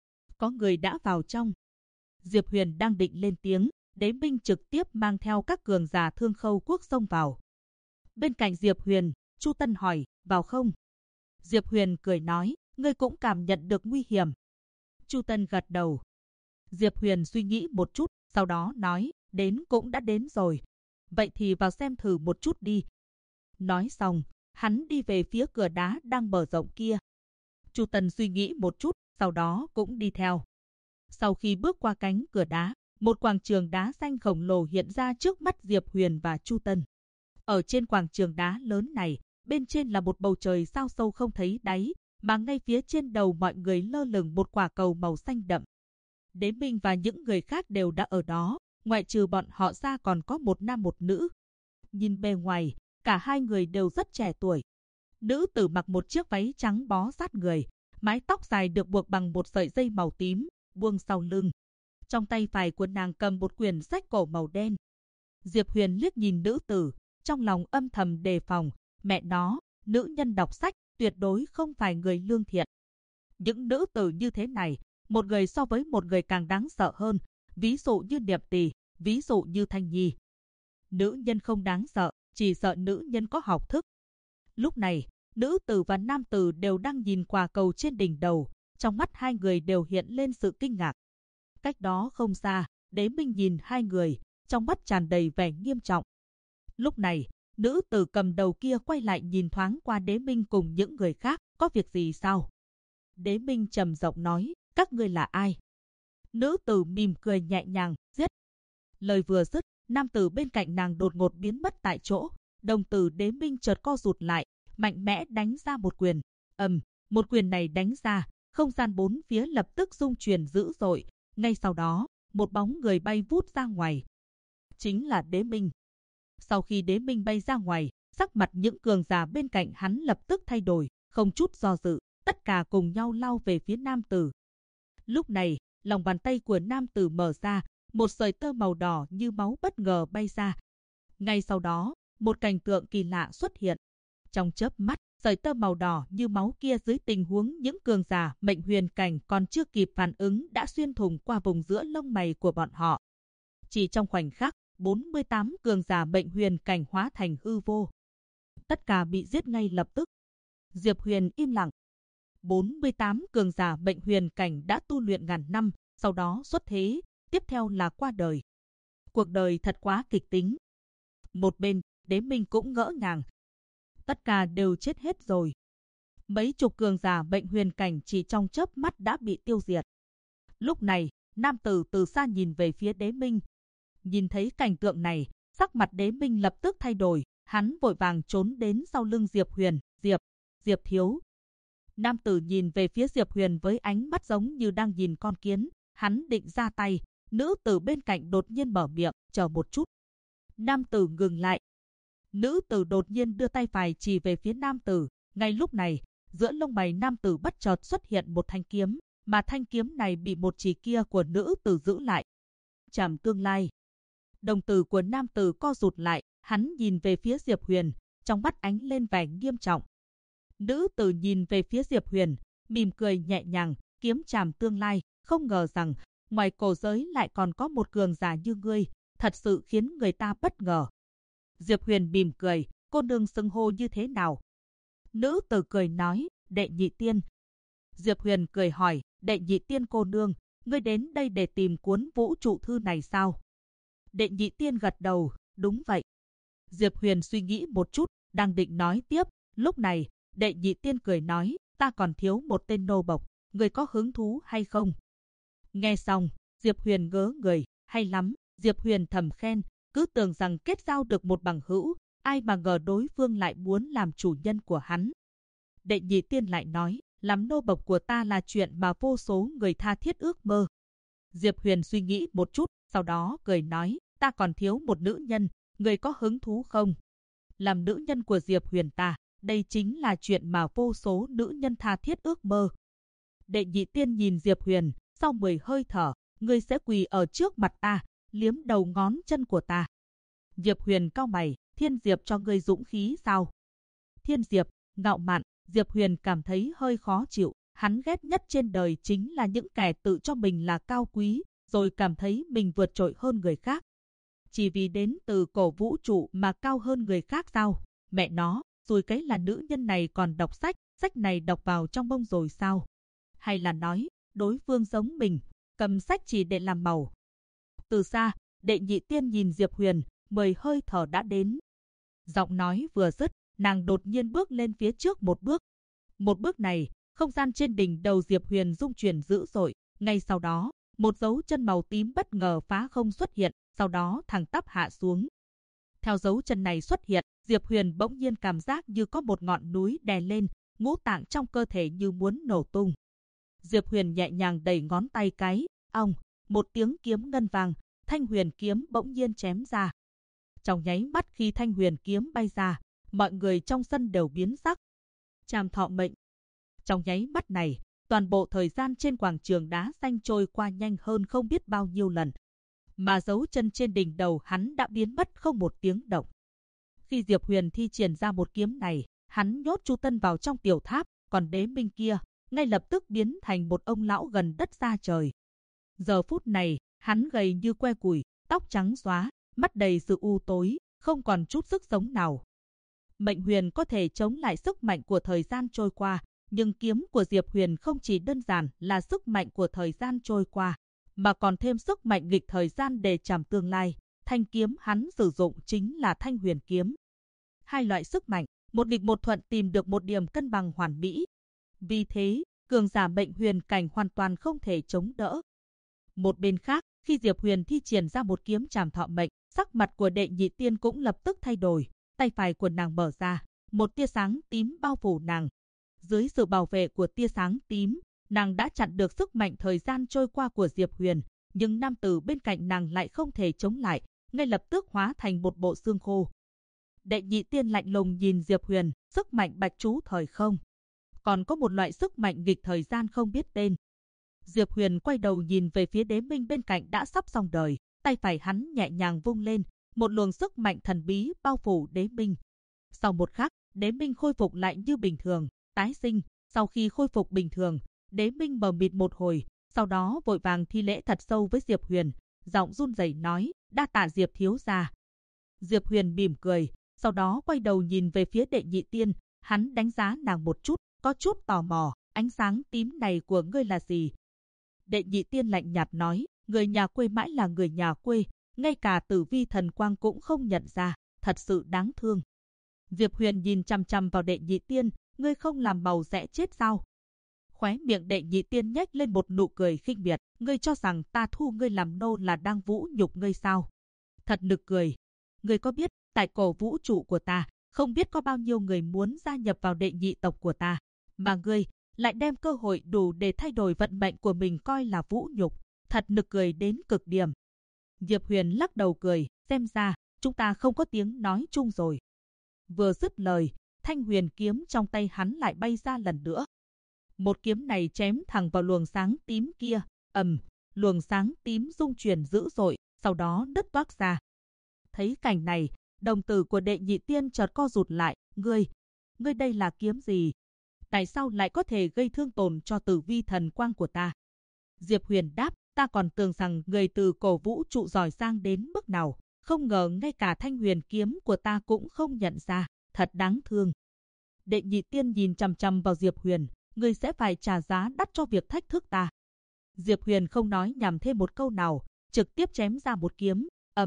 Có người đã vào trong. Diệp Huyền đang định lên tiếng, Đế Minh trực tiếp mang theo các cường giả Thương Khâu quốc xông vào. Bên cạnh Diệp Huyền, Chu Tân hỏi, vào không? Diệp Huyền cười nói, ngươi cũng cảm nhận được nguy hiểm. Chu Tân gật đầu. Diệp Huyền suy nghĩ một chút, sau đó nói, đến cũng đã đến rồi. Vậy thì vào xem thử một chút đi. Nói xong, hắn đi về phía cửa đá đang mở rộng kia. Chu Tân suy nghĩ một chút, sau đó cũng đi theo. Sau khi bước qua cánh cửa đá, một quảng trường đá xanh khổng lồ hiện ra trước mắt Diệp Huyền và Chu Tân. Ở trên quảng trường đá lớn này, bên trên là một bầu trời sao sâu không thấy đáy, mà ngay phía trên đầu mọi người lơ lửng một quả cầu màu xanh đậm. Đế Minh và những người khác đều đã ở đó, ngoại trừ bọn họ ra còn có một nam một nữ. Nhìn bề ngoài, cả hai người đều rất trẻ tuổi. Nữ tử mặc một chiếc váy trắng bó sát người, mái tóc dài được buộc bằng một sợi dây màu tím, buông sau lưng. Trong tay phải của nàng cầm một quyển sách cổ màu đen. Diệp Huyền liếc nhìn nữ tử, trong lòng âm thầm đề phòng, mẹ nó, nữ nhân đọc sách tuyệt đối không phải người lương thiện. Những nữ tử như thế này, một người so với một người càng đáng sợ hơn, ví dụ như Niệm Tỳ, ví dụ như Thanh Nhi. Nữ nhân không đáng sợ, chỉ sợ nữ nhân có học thức. Lúc này, nữ tử và nam tử đều đang nhìn quả cầu trên đỉnh đầu, trong mắt hai người đều hiện lên sự kinh ngạc. Cách đó không xa, Đế Minh nhìn hai người, trong mắt tràn đầy vẻ nghiêm trọng. Lúc này, nữ tử cầm đầu kia quay lại nhìn thoáng qua Đế Minh cùng những người khác, có việc gì sao? Đế Minh trầm giọng nói, các ngươi là ai? Nữ tử mỉm cười nhẹ nhàng, giết. Lời vừa dứt, nam tử bên cạnh nàng đột ngột biến mất tại chỗ, đồng tử Đế Minh chợt co rụt lại, mạnh mẽ đánh ra một quyền. Một quyền này đánh ra, không gian bốn phía lập tức rung chuyển dữ dội, ngay sau đó, một bóng người bay vút ra ngoài. Chính là Đế Minh. Sau khi Đế Minh bay ra ngoài, sắc mặt những cường giả bên cạnh hắn lập tức thay đổi, không chút do dự, tất cả cùng nhau lao về phía nam tử. Lúc này, lòng bàn tay của nam tử mở ra, một sợi tơ màu đỏ như máu bất ngờ bay ra. Ngay sau đó, một cảnh tượng kỳ lạ xuất hiện. Trong chớp mắt, sợi tơ màu đỏ như máu kia dưới tình huống những cường giả mệnh huyền cảnh còn chưa kịp phản ứng đã xuyên thủng qua vùng giữa lông mày của bọn họ. Chỉ trong khoảnh khắc, 48 cường giả mệnh huyền cảnh hóa thành hư vô. Tất cả bị giết ngay lập tức. Diệp Huyền im lặng. 48 cường giả mệnh huyền cảnh đã tu luyện ngàn năm, sau đó xuất thế, tiếp theo là qua đời. Cuộc đời thật quá kịch tính. Một bên, Đế Minh cũng ngỡ ngàng. Tất cả đều chết hết rồi. Mấy chục cường giả Mệnh Huyền cảnh chỉ trong chớp mắt đã bị tiêu diệt. Lúc này, nam tử từ xa nhìn về phía Đế Minh. Nhìn thấy cảnh tượng này, sắc mặt Đế Minh lập tức thay đổi, hắn vội vàng trốn đến sau lưng Diệp Huyền. Diệp thiếu. Nam tử nhìn về phía Diệp Huyền với ánh mắt giống như đang nhìn con kiến, hắn định ra tay, nữ tử bên cạnh đột nhiên mở miệng, chờ một chút. Nam tử ngừng lại. Nữ tử đột nhiên đưa tay phải chỉ về phía nam tử, ngay lúc này, giữa lông mày nam tử bất chợt xuất hiện một thanh kiếm, mà thanh kiếm này bị một chỉ kia của nữ tử giữ lại. Trảm tương lai. Đồng tử của nam tử co rụt lại, hắn nhìn về phía Diệp Huyền, trong mắt ánh lên vẻ nghiêm trọng. Nữ tử nhìn về phía Diệp Huyền, mỉm cười nhẹ nhàng, kiếm trảm tương lai, không ngờ rằng ngoài cổ giới lại còn có một cường giả như ngươi, thật sự khiến người ta bất ngờ. Diệp Huyền mỉm cười, cô nương xưng hô như thế nào? Nữ tử cười nói, Đệ Nhị Tiên. Diệp Huyền cười hỏi, Đệ Nhị Tiên cô nương, ngươi đến đây để tìm cuốn vũ trụ thư này sao? Đệ Nhị Tiên gật đầu, đúng vậy. Diệp Huyền suy nghĩ một chút, đang định nói tiếp, lúc này, Đệ Nhị Tiên cười nói, ta còn thiếu một tên nô bộc, người có hứng thú hay không? Nghe xong, Diệp Huyền ngớ người, hay lắm, Diệp Huyền thầm khen, cứ tưởng rằng kết giao được một bằng hữu, ai mà ngờ đối phương lại muốn làm chủ nhân của hắn. Đệ Nhị Tiên lại nói, làm nô bộc của ta là chuyện mà vô số người tha thiết ước mơ. Diệp Huyền suy nghĩ một chút, sau đó cười nói, ta còn thiếu một nữ nhân, người có hứng thú không? Làm nữ nhân của Diệp Huyền ta, đây chính là chuyện mà vô số nữ nhân tha thiết ước mơ. Đệ Nhị Tiên nhìn Diệp Huyền, sau 10 hơi thở, ngươi sẽ quỳ ở trước mặt ta, liếm đầu ngón chân của ta. Diệp Huyền cau mày, Thiên Diệp cho ngươi dũng khí sao? Thiên Diệp, ngạo mạn, Diệp Huyền cảm thấy hơi khó chịu, hắn ghét nhất trên đời chính là những kẻ tự cho mình là cao quý, rồi cảm thấy mình vượt trội hơn người khác. Chỉ vì đến từ cổ vũ trụ mà cao hơn người khác sao? Mẹ nó, rồi cái là nữ nhân này còn đọc sách, sách này đọc vào trong bông rồi sao? Hay là nói, đối phương giống mình, cầm sách chỉ để làm màu. Từ xa, Đệ Nhị Tiên nhìn Diệp Huyền, 10 hơi thở đã đến. Giọng nói vừa dứt, nàng đột nhiên bước lên phía trước một bước. Một bước này, không gian trên đỉnh đầu Diệp Huyền rung chuyển dữ dội. Ngay sau đó, một dấu chân màu tím bất ngờ phá không xuất hiện, sau đó thẳng tắp hạ xuống. Theo dấu chân này xuất hiện, Diệp Huyền bỗng nhiên cảm giác như có một ngọn núi đè lên, ngũ tạng trong cơ thể như muốn nổ tung. Diệp Huyền nhẹ nhàng đẩy ngón tay cái, ong, một tiếng kiếm ngân vang, Thanh Huyền kiếm bỗng nhiên chém ra. Trong nháy mắt khi Thanh Huyền kiếm bay ra, mọi người trong sân đều biến sắc. Trảm thọ mệnh. Trong nháy mắt này, toàn bộ thời gian trên quảng trường đá xanh trôi qua nhanh hơn không biết bao nhiêu lần. Mà dấu chân trên đỉnh đầu hắn đã biến mất không một tiếng động. Khi Diệp Huyền thi triển ra một kiếm này, hắn nhốt Chu Tân vào trong tiểu tháp, còn Đế Minh kia, ngay lập tức biến thành một ông lão gần đất xa trời. Giờ phút này, hắn gầy như que củi, tóc trắng xóa, mắt đầy sự u tối, không còn chút sức sống nào. Mệnh Huyền có thể chống lại sức mạnh của thời gian trôi qua, nhưng kiếm của Diệp Huyền không chỉ đơn giản là sức mạnh của thời gian trôi qua, mà còn thêm sức mạnh nghịch thời gian để trảm tương lai. Thanh kiếm hắn sử dụng chính là Thanh Huyền kiếm. Hai loại sức mạnh, một nghịch một thuận tìm được một điểm cân bằng hoàn mỹ. Vì thế, cường giả Mệnh Huyền cảnh hoàn toàn không thể chống đỡ. Một bên khác, khi Diệp Huyền thi triển ra một kiếm trảm thọ mệnh, sắc mặt của Đệ Nhị Tiên cũng lập tức thay đổi, tay phải của nàng mở ra, một tia sáng tím bao phủ nàng. Dưới sự bảo vệ của tia sáng tím, nàng đã chặn được sức mạnh thời gian trôi qua của Diệp Huyền, nhưng nam tử bên cạnh nàng lại không thể chống lại, ngay lập tức hóa thành một bộ xương khô. Đệ Nhị Tiên lạnh lùng nhìn Diệp Huyền, sức mạnh bạch chú thời không. Còn có một loại sức mạnh nghịch thời gian không biết tên. Diệp Huyền quay đầu nhìn về phía Đế Minh bên cạnh đã sắp xong đời, tay phải hắn nhẹ nhàng vung lên, một luồng sức mạnh thần bí bao phủ Đế Minh. Sau một khắc, Đế Minh khôi phục lại như bình thường, tái sinh. Sau khi khôi phục bình thường, Đế Minh mờ mịt một hồi, sau đó vội vàng thi lễ thật sâu với Diệp Huyền, giọng run rẩy nói, đa tạ Diệp thiếu gia. Diệp Huyền mỉm cười, sau đó quay đầu nhìn về phía Đệ Nhị Tiên, hắn đánh giá nàng một chút, có chút tò mò, ánh sáng tím này của ngươi là gì? Đệ Nhị Tiên lạnh nhạt nói, người nhà quê mãi là người nhà quê, ngay cả Tử Vi thần quang cũng không nhận ra, thật sự đáng thương. Diệp Huyền nhìn chằm chằm vào Đệ Nhị Tiên, ngươi không làm màu sẽ chết sao? Khóe miệng Đệ Nhị Tiên nhếch lên một nụ cười khinh miệt, ngươi cho rằng ta thu ngươi làm nô là đang vũ nhục ngươi sao? Thật nực cười. Ngươi có biết, tại cổ vũ trụ của ta, không biết có bao nhiêu người muốn gia nhập vào đệ nhị tộc của ta, mà ngươi lại đem cơ hội đủ để thay đổi vận mệnh của mình coi là vũ nhục, thật nực cười đến cực điểm. Diệp Huyền lắc đầu cười, xem ra chúng ta không có tiếng nói chung rồi. Vừa dứt lời, thanh huyền kiếm trong tay hắn lại bay ra lần nữa. Một kiếm này chém thẳng vào luồng sáng tím kia, luồng sáng tím rung chuyển dữ dội, sau đó đứt toác ra. Thấy cảnh này, đồng tử của Đệ Nhị Tiên chợt co rụt lại, ngươi đây là kiếm gì? Tại sao lại có thể gây thương tổn cho tử vi thần quang của ta? Diệp Huyền đáp, ta còn tưởng rằng người từ cổ vũ trụ giỏi giang đến mức nào, không ngờ ngay cả thanh huyền kiếm của ta cũng không nhận ra, thật đáng thương. Đệ Nhị Tiên nhìn chằm chằm vào Diệp Huyền, ngươi sẽ phải trả giá đắt cho việc thách thức ta. Diệp Huyền không nói nhảm thêm một câu nào, trực tiếp chém ra một kiếm,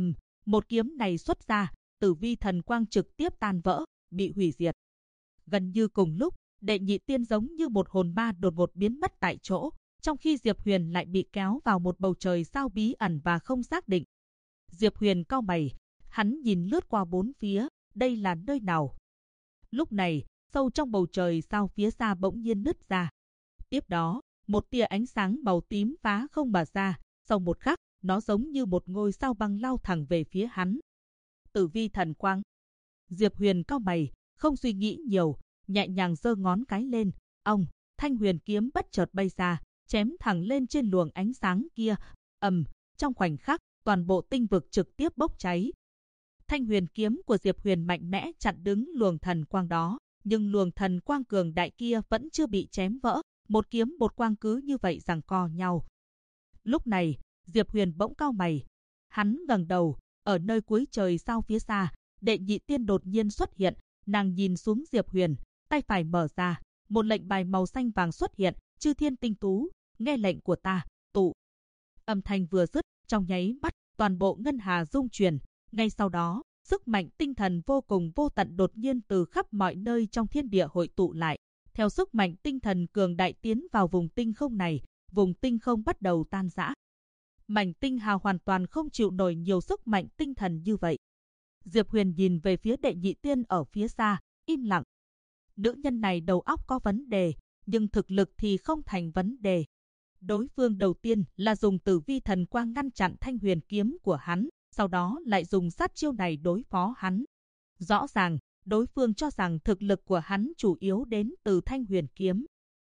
một kiếm này xuất ra, tử vi thần quang trực tiếp tan vỡ, bị hủy diệt. Gần như cùng lúc, Đệ Nhị Tiên giống như một hồn ma đột ngột biến mất tại chỗ, trong khi Diệp Huyền lại bị kéo vào một bầu trời sao bí ẩn và không xác định. Diệp Huyền cau mày, hắn nhìn lướt qua bốn phía, đây là nơi nào? Lúc này, sâu trong bầu trời sao phía xa bỗng nhiên nứt ra. Tiếp đó, một tia ánh sáng màu tím phá không mà ra, sau một khắc, nó giống như một ngôi sao băng lao thẳng về phía hắn. Tử vi thần quang. Diệp Huyền cau mày, không suy nghĩ nhiều, nhẹ nhàng giơ ngón cái lên, thanh huyền kiếm bất chợt bay ra, chém thẳng lên trên luồng ánh sáng kia. Trong khoảnh khắc, toàn bộ tinh vực trực tiếp bốc cháy. Thanh huyền kiếm của Diệp Huyền mạnh mẽ chặn đứng luồng thần quang đó, nhưng luồng thần quang cường đại kia vẫn chưa bị chém vỡ, một kiếm một quang cứ như vậy giằng co nhau. Lúc này, Diệp Huyền bỗng cau mày, hắn ngẩng đầu, ở nơi cuối trời sao phía xa, Đệ Nhị Tiên đột nhiên xuất hiện, nàng nhìn xuống Diệp Huyền, tay phải mở ra, một lệnh bài màu xanh vàng xuất hiện, chư thiên tinh tú, nghe lệnh của ta, tụ. Âm thanh vừa dứt, trong nháy mắt, toàn bộ ngân hà rung chuyển, ngay sau đó, sức mạnh tinh thần vô cùng vô tận đột nhiên từ khắp mọi nơi trong thiên địa hội tụ lại. Theo sức mạnh tinh thần cường đại tiến vào vùng tinh không này, vùng tinh không bắt đầu tan rã. Mảnh tinh hà hoàn toàn không chịu nổi nhiều sức mạnh tinh thần như vậy. Diệp Huyền nhìn về phía Đệ Nhị Tiên ở phía xa, im lặng. Nữ nhân này đầu óc có vấn đề, nhưng thực lực thì không thành vấn đề. Đối phương đầu tiên là dùng tử vi thần quang ngăn chặn thanh huyền kiếm của hắn, sau đó lại dùng sát chiêu này đối phó hắn. Rõ ràng, đối phương cho rằng thực lực của hắn chủ yếu đến từ thanh huyền kiếm.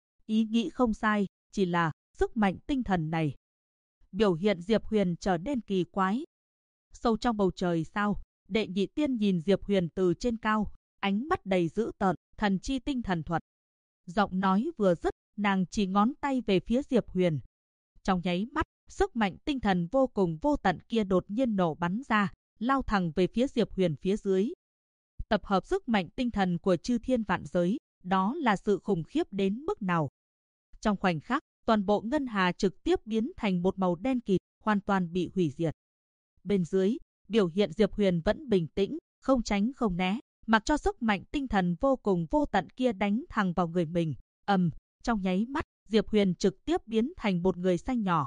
Ý nghĩ không sai, chỉ là sức mạnh tinh thần này. Biểu hiện Diệp Huyền trở nên kỳ quái. Sâu trong bầu trời sao, Đệ Nhị Tiên nhìn Diệp Huyền từ trên cao, ánh mắt đầy dữ tợn, thần chi tinh thần thuật. Giọng nói vừa dứt, nàng chỉ ngón tay về phía Diệp Huyền. Trong nháy mắt, sức mạnh tinh thần vô cùng vô tận kia đột nhiên nổ bắn ra, lao thẳng về phía Diệp Huyền phía dưới. Tập hợp sức mạnh tinh thần của chư thiên vạn giới, đó là sự khủng khiếp đến mức nào. Trong khoảnh khắc, toàn bộ ngân hà trực tiếp biến thành một màu đen kịt, hoàn toàn bị hủy diệt. Bên dưới, biểu hiện Diệp Huyền vẫn bình tĩnh, không tránh không né, mặc cho sức mạnh tinh thần vô cùng vô tận kia đánh thẳng vào người mình. Trong nháy mắt, Diệp Huyền trực tiếp biến thành một người xanh nhỏ.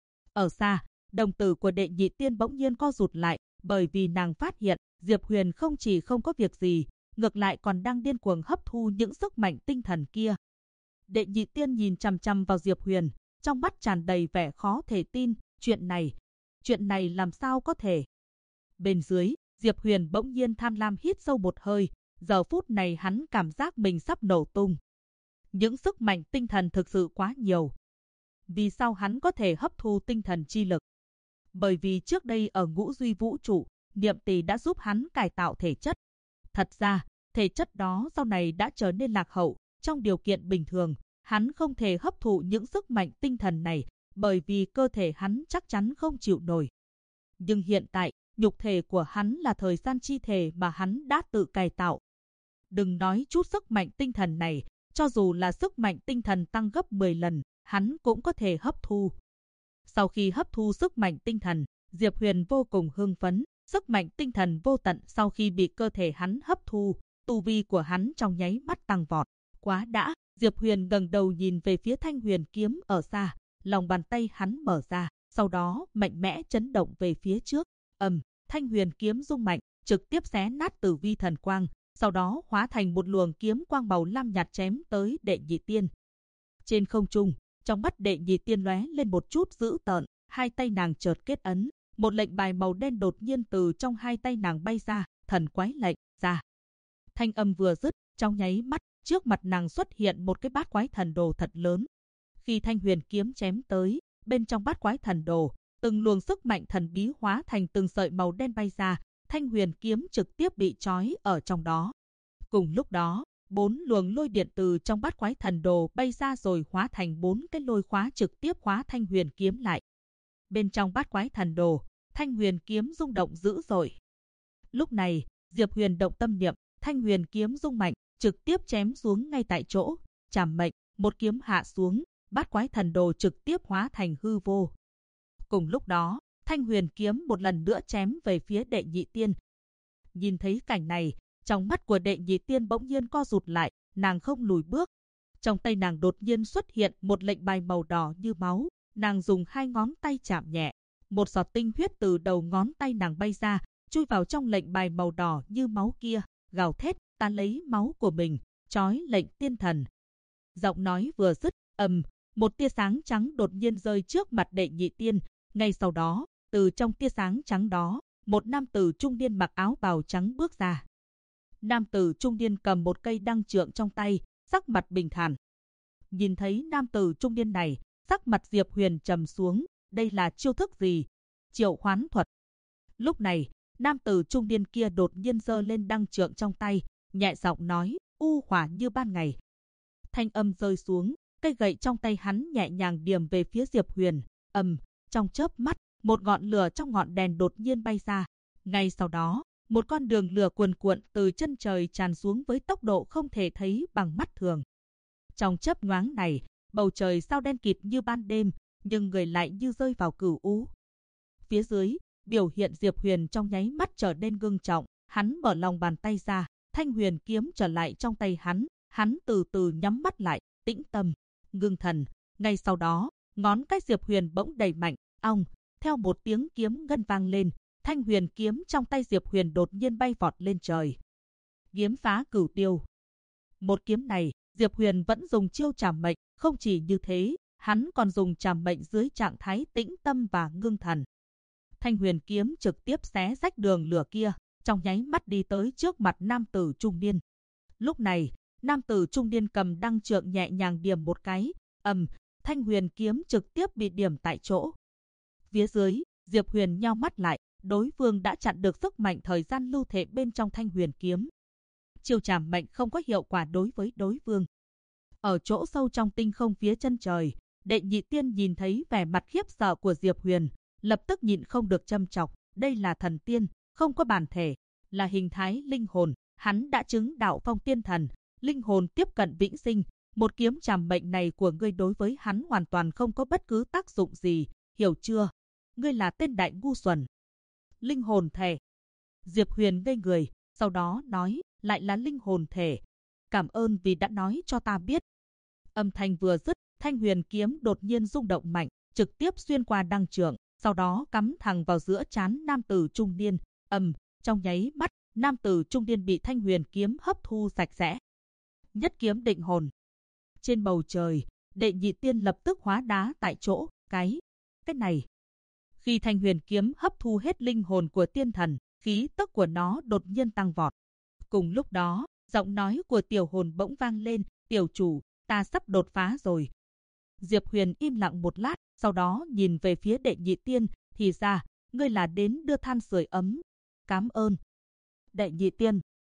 Ở xa, đồng tử của Đệ Nhị Tiên bỗng nhiên co rụt lại, bởi vì nàng phát hiện Diệp Huyền không chỉ không có việc gì, ngược lại còn đang điên cuồng hấp thu những sức mạnh tinh thần kia. Đệ Nhị Tiên nhìn chằm chằm vào Diệp Huyền, trong mắt tràn đầy vẻ khó thể tin, chuyện này làm sao có thể? Bên dưới, Diệp Huyền bỗng nhiên tham lam hít sâu một hơi, giờ phút này hắn cảm giác mình sắp nổ tung. Những sức mạnh tinh thần thực sự quá nhiều. Vì sao hắn có thể hấp thu tinh thần chi lực? Bởi vì trước đây ở Ngũ Duy Vũ Trụ, Niệm Tỷ đã giúp hắn cải tạo thể chất. Thật ra, thể chất đó sau này đã trở nên lạc hậu, trong điều kiện bình thường, hắn không thể hấp thụ những sức mạnh tinh thần này, bởi vì cơ thể hắn chắc chắn không chịu nổi. Nhưng hiện tại, nhục thể của hắn là thời gian chi thể mà hắn đã tự cải tạo. Đừng nói chút sức mạnh tinh thần này, cho dù là sức mạnh tinh thần tăng gấp 10 lần, hắn cũng có thể hấp thu. Sau khi hấp thu sức mạnh tinh thần, Diệp Huyền vô cùng hưng phấn, sức mạnh tinh thần vô tận sau khi bị cơ thể hắn hấp thu, tu vi của hắn trong nháy mắt tăng vọt. Quá đã, Diệp Huyền ngẩng đầu nhìn về phía thanh huyền kiếm ở xa, lòng bàn tay hắn mở ra, sau đó mạnh mẽ chấn động về phía trước. Thanh huyền kiếm rung mạnh, trực tiếp xé nát tử vi thần quang, sau đó hóa thành một luồng kiếm quang màu lam nhạt chém tới Đệ Nhị Tiên. Trên không trung, trong mắt Đệ Nhị Tiên lóe lên một chút dữ tợn, hai tay nàng chợt kết ấn, một lệnh bài màu đen đột nhiên từ trong hai tay nàng bay ra, thần quái lệnh ra. Thanh âm vừa dứt, trong nháy mắt, trước mặt nàng xuất hiện một cái bát quái thần đồ thật lớn. Khi thanh huyền kiếm chém tới, bên trong bát quái thần đồ, từng luồng sức mạnh thần bí hóa thành từng sợi màu đen bay ra, thanh huyền kiếm trực tiếp bị trói ở trong đó. Cùng lúc đó, 4 luồng lôi điện từ trong bát quái thần đồ bay ra rồi hóa thành 4 cái lôi khóa trực tiếp khóa thanh huyền kiếm lại. Bên trong bát quái thần đồ, thanh huyền kiếm rung động dữ dội. Lúc này, Diệp Huyền động tâm niệm, thanh huyền kiếm rung mạnh, trực tiếp chém xuống ngay tại chỗ, trảm mệnh, một kiếm hạ xuống, bát quái thần đồ trực tiếp hóa thành hư vô. Cùng lúc đó, thanh huyền kiếm một lần nữa chém về phía Đệ Nhị Tiên. Nhìn thấy cảnh này, trong mắt của Đệ Nhị Tiên bỗng nhiên co rụt lại, nàng không lùi bước. Trong tay nàng đột nhiên xuất hiện một lệnh bài màu đỏ như máu, nàng dùng hai ngón tay chạm nhẹ, một giọt tinh huyết từ đầu ngón tay nàng bay ra, chui vào trong lệnh bài màu đỏ như máu kia, gào thét, ta lấy máu của mình, trói lệnh tiên thần. Giọng nói vừa dứt, một tia sáng trắng đột nhiên rơi trước mặt Đệ Nhị Tiên, ngay sau đó, từ trong tia sáng trắng đó, một nam tử trung niên mặc áo bào trắng bước ra. Nam tử trung niên cầm một cây đăng trượng trong tay, sắc mặt bình thản. Nhìn thấy nam tử trung niên này, sắc mặt Diệp Huyền trầm xuống, đây là chiêu thức gì? Triệu hoán thuật. Lúc này, nam tử trung niên kia đột nhiên giơ lên đăng trượng trong tay, nhẹ giọng nói, u hỏa như ban ngày. Thanh âm rơi xuống, cây gậy trong tay hắn nhẹ nhàng điểm về phía Diệp Huyền. Trong chớp mắt, một ngọn lửa trong ngọn đèn đột nhiên bay ra. Ngay sau đó, một con đường lửa cuồn cuộn từ chân trời tràn xuống với tốc độ không thể thấy bằng mắt thường. Trong chớp nhoáng này, bầu trời sao đen kịt như ban đêm, nhưng người lại như rơi vào cửu u. Phía dưới, biểu hiện Diệp Huyền trong nháy mắt trở nên ngưng trọng, hắn mở lòng bàn tay ra, thanh huyền kiếm trở lại trong tay hắn từ từ nhắm mắt lại, tĩnh tâm, ngưng thần. Ngay sau đó, ngón cái Diệp Huyền bỗng đẩy mạnh, theo một tiếng kiếm ngân vang lên, thanh huyền kiếm trong tay Diệp Huyền đột nhiên bay vọt lên trời. Kiếm phá cửu tiêu. Một kiếm này, Diệp Huyền vẫn dùng chiêu trảm mệnh, không chỉ như thế, hắn còn dùng trảm mệnh dưới trạng thái tĩnh tâm và ngưng thần. Thanh huyền kiếm trực tiếp xé rách đường lửa kia, trong nháy mắt đi tới trước mặt nam tử trung niên. Lúc này, nam tử trung niên cầm đăng trượng nhẹ nhàng điểm một cái, thanh huyền kiếm trực tiếp bị điểm tại chỗ. Phía dưới, Diệp Huyền nheo mắt lại, đối phương đã chặn được sức mạnh thời gian lưu thể bên trong thanh huyền kiếm. Chiêu trảm mệnh không có hiệu quả đối với đối phương. Ở chỗ sâu trong tinh không phía chân trời, Đệ Nhị Tiên nhìn thấy vẻ mặt khiếp sợ của Diệp Huyền, lập tức nhịn không được châm chọc, đây là thần tiên, không có bản thể, là hình thái linh hồn, hắn đã chứng đạo phong tiên thần, linh hồn tiếp cận vĩnh sinh, một kiếm trảm mệnh này của ngươi đối với hắn hoàn toàn không có bất cứ tác dụng gì, hiểu chưa? Ngươi là tên đại ngu xuẩn. Linh hồn thể. Diệp Huyền ngây người, sau đó nói, lại là linh hồn thể. Cảm ơn vì đã nói cho ta biết. Âm thanh vừa dứt, thanh huyền kiếm đột nhiên rung động mạnh, trực tiếp xuyên qua đăng trượng, sau đó cắm thẳng vào giữa trán nam tử trung niên. Trong nháy mắt, nam tử trung niên bị thanh huyền kiếm hấp thu sạch sẽ. Nhất kiếm định hồn. Trên bầu trời, Đệ Nhị Tiên lập tức hóa đá tại chỗ, cái này. Khi thanh huyền kiếm hấp thu hết linh hồn của tiên thần, khí tức của nó đột nhiên tăng vọt. Cùng lúc đó, giọng nói của tiểu hồn bỗng vang lên, tiểu chủ, ta sắp đột phá rồi. Diệp Huyền im lặng một lát, sau đó nhìn về phía Đệ Nhị Tiên, thì ra, ngươi là đến đưa than sưởi ấm. Cảm ơn. Đệ Nhị Tiên,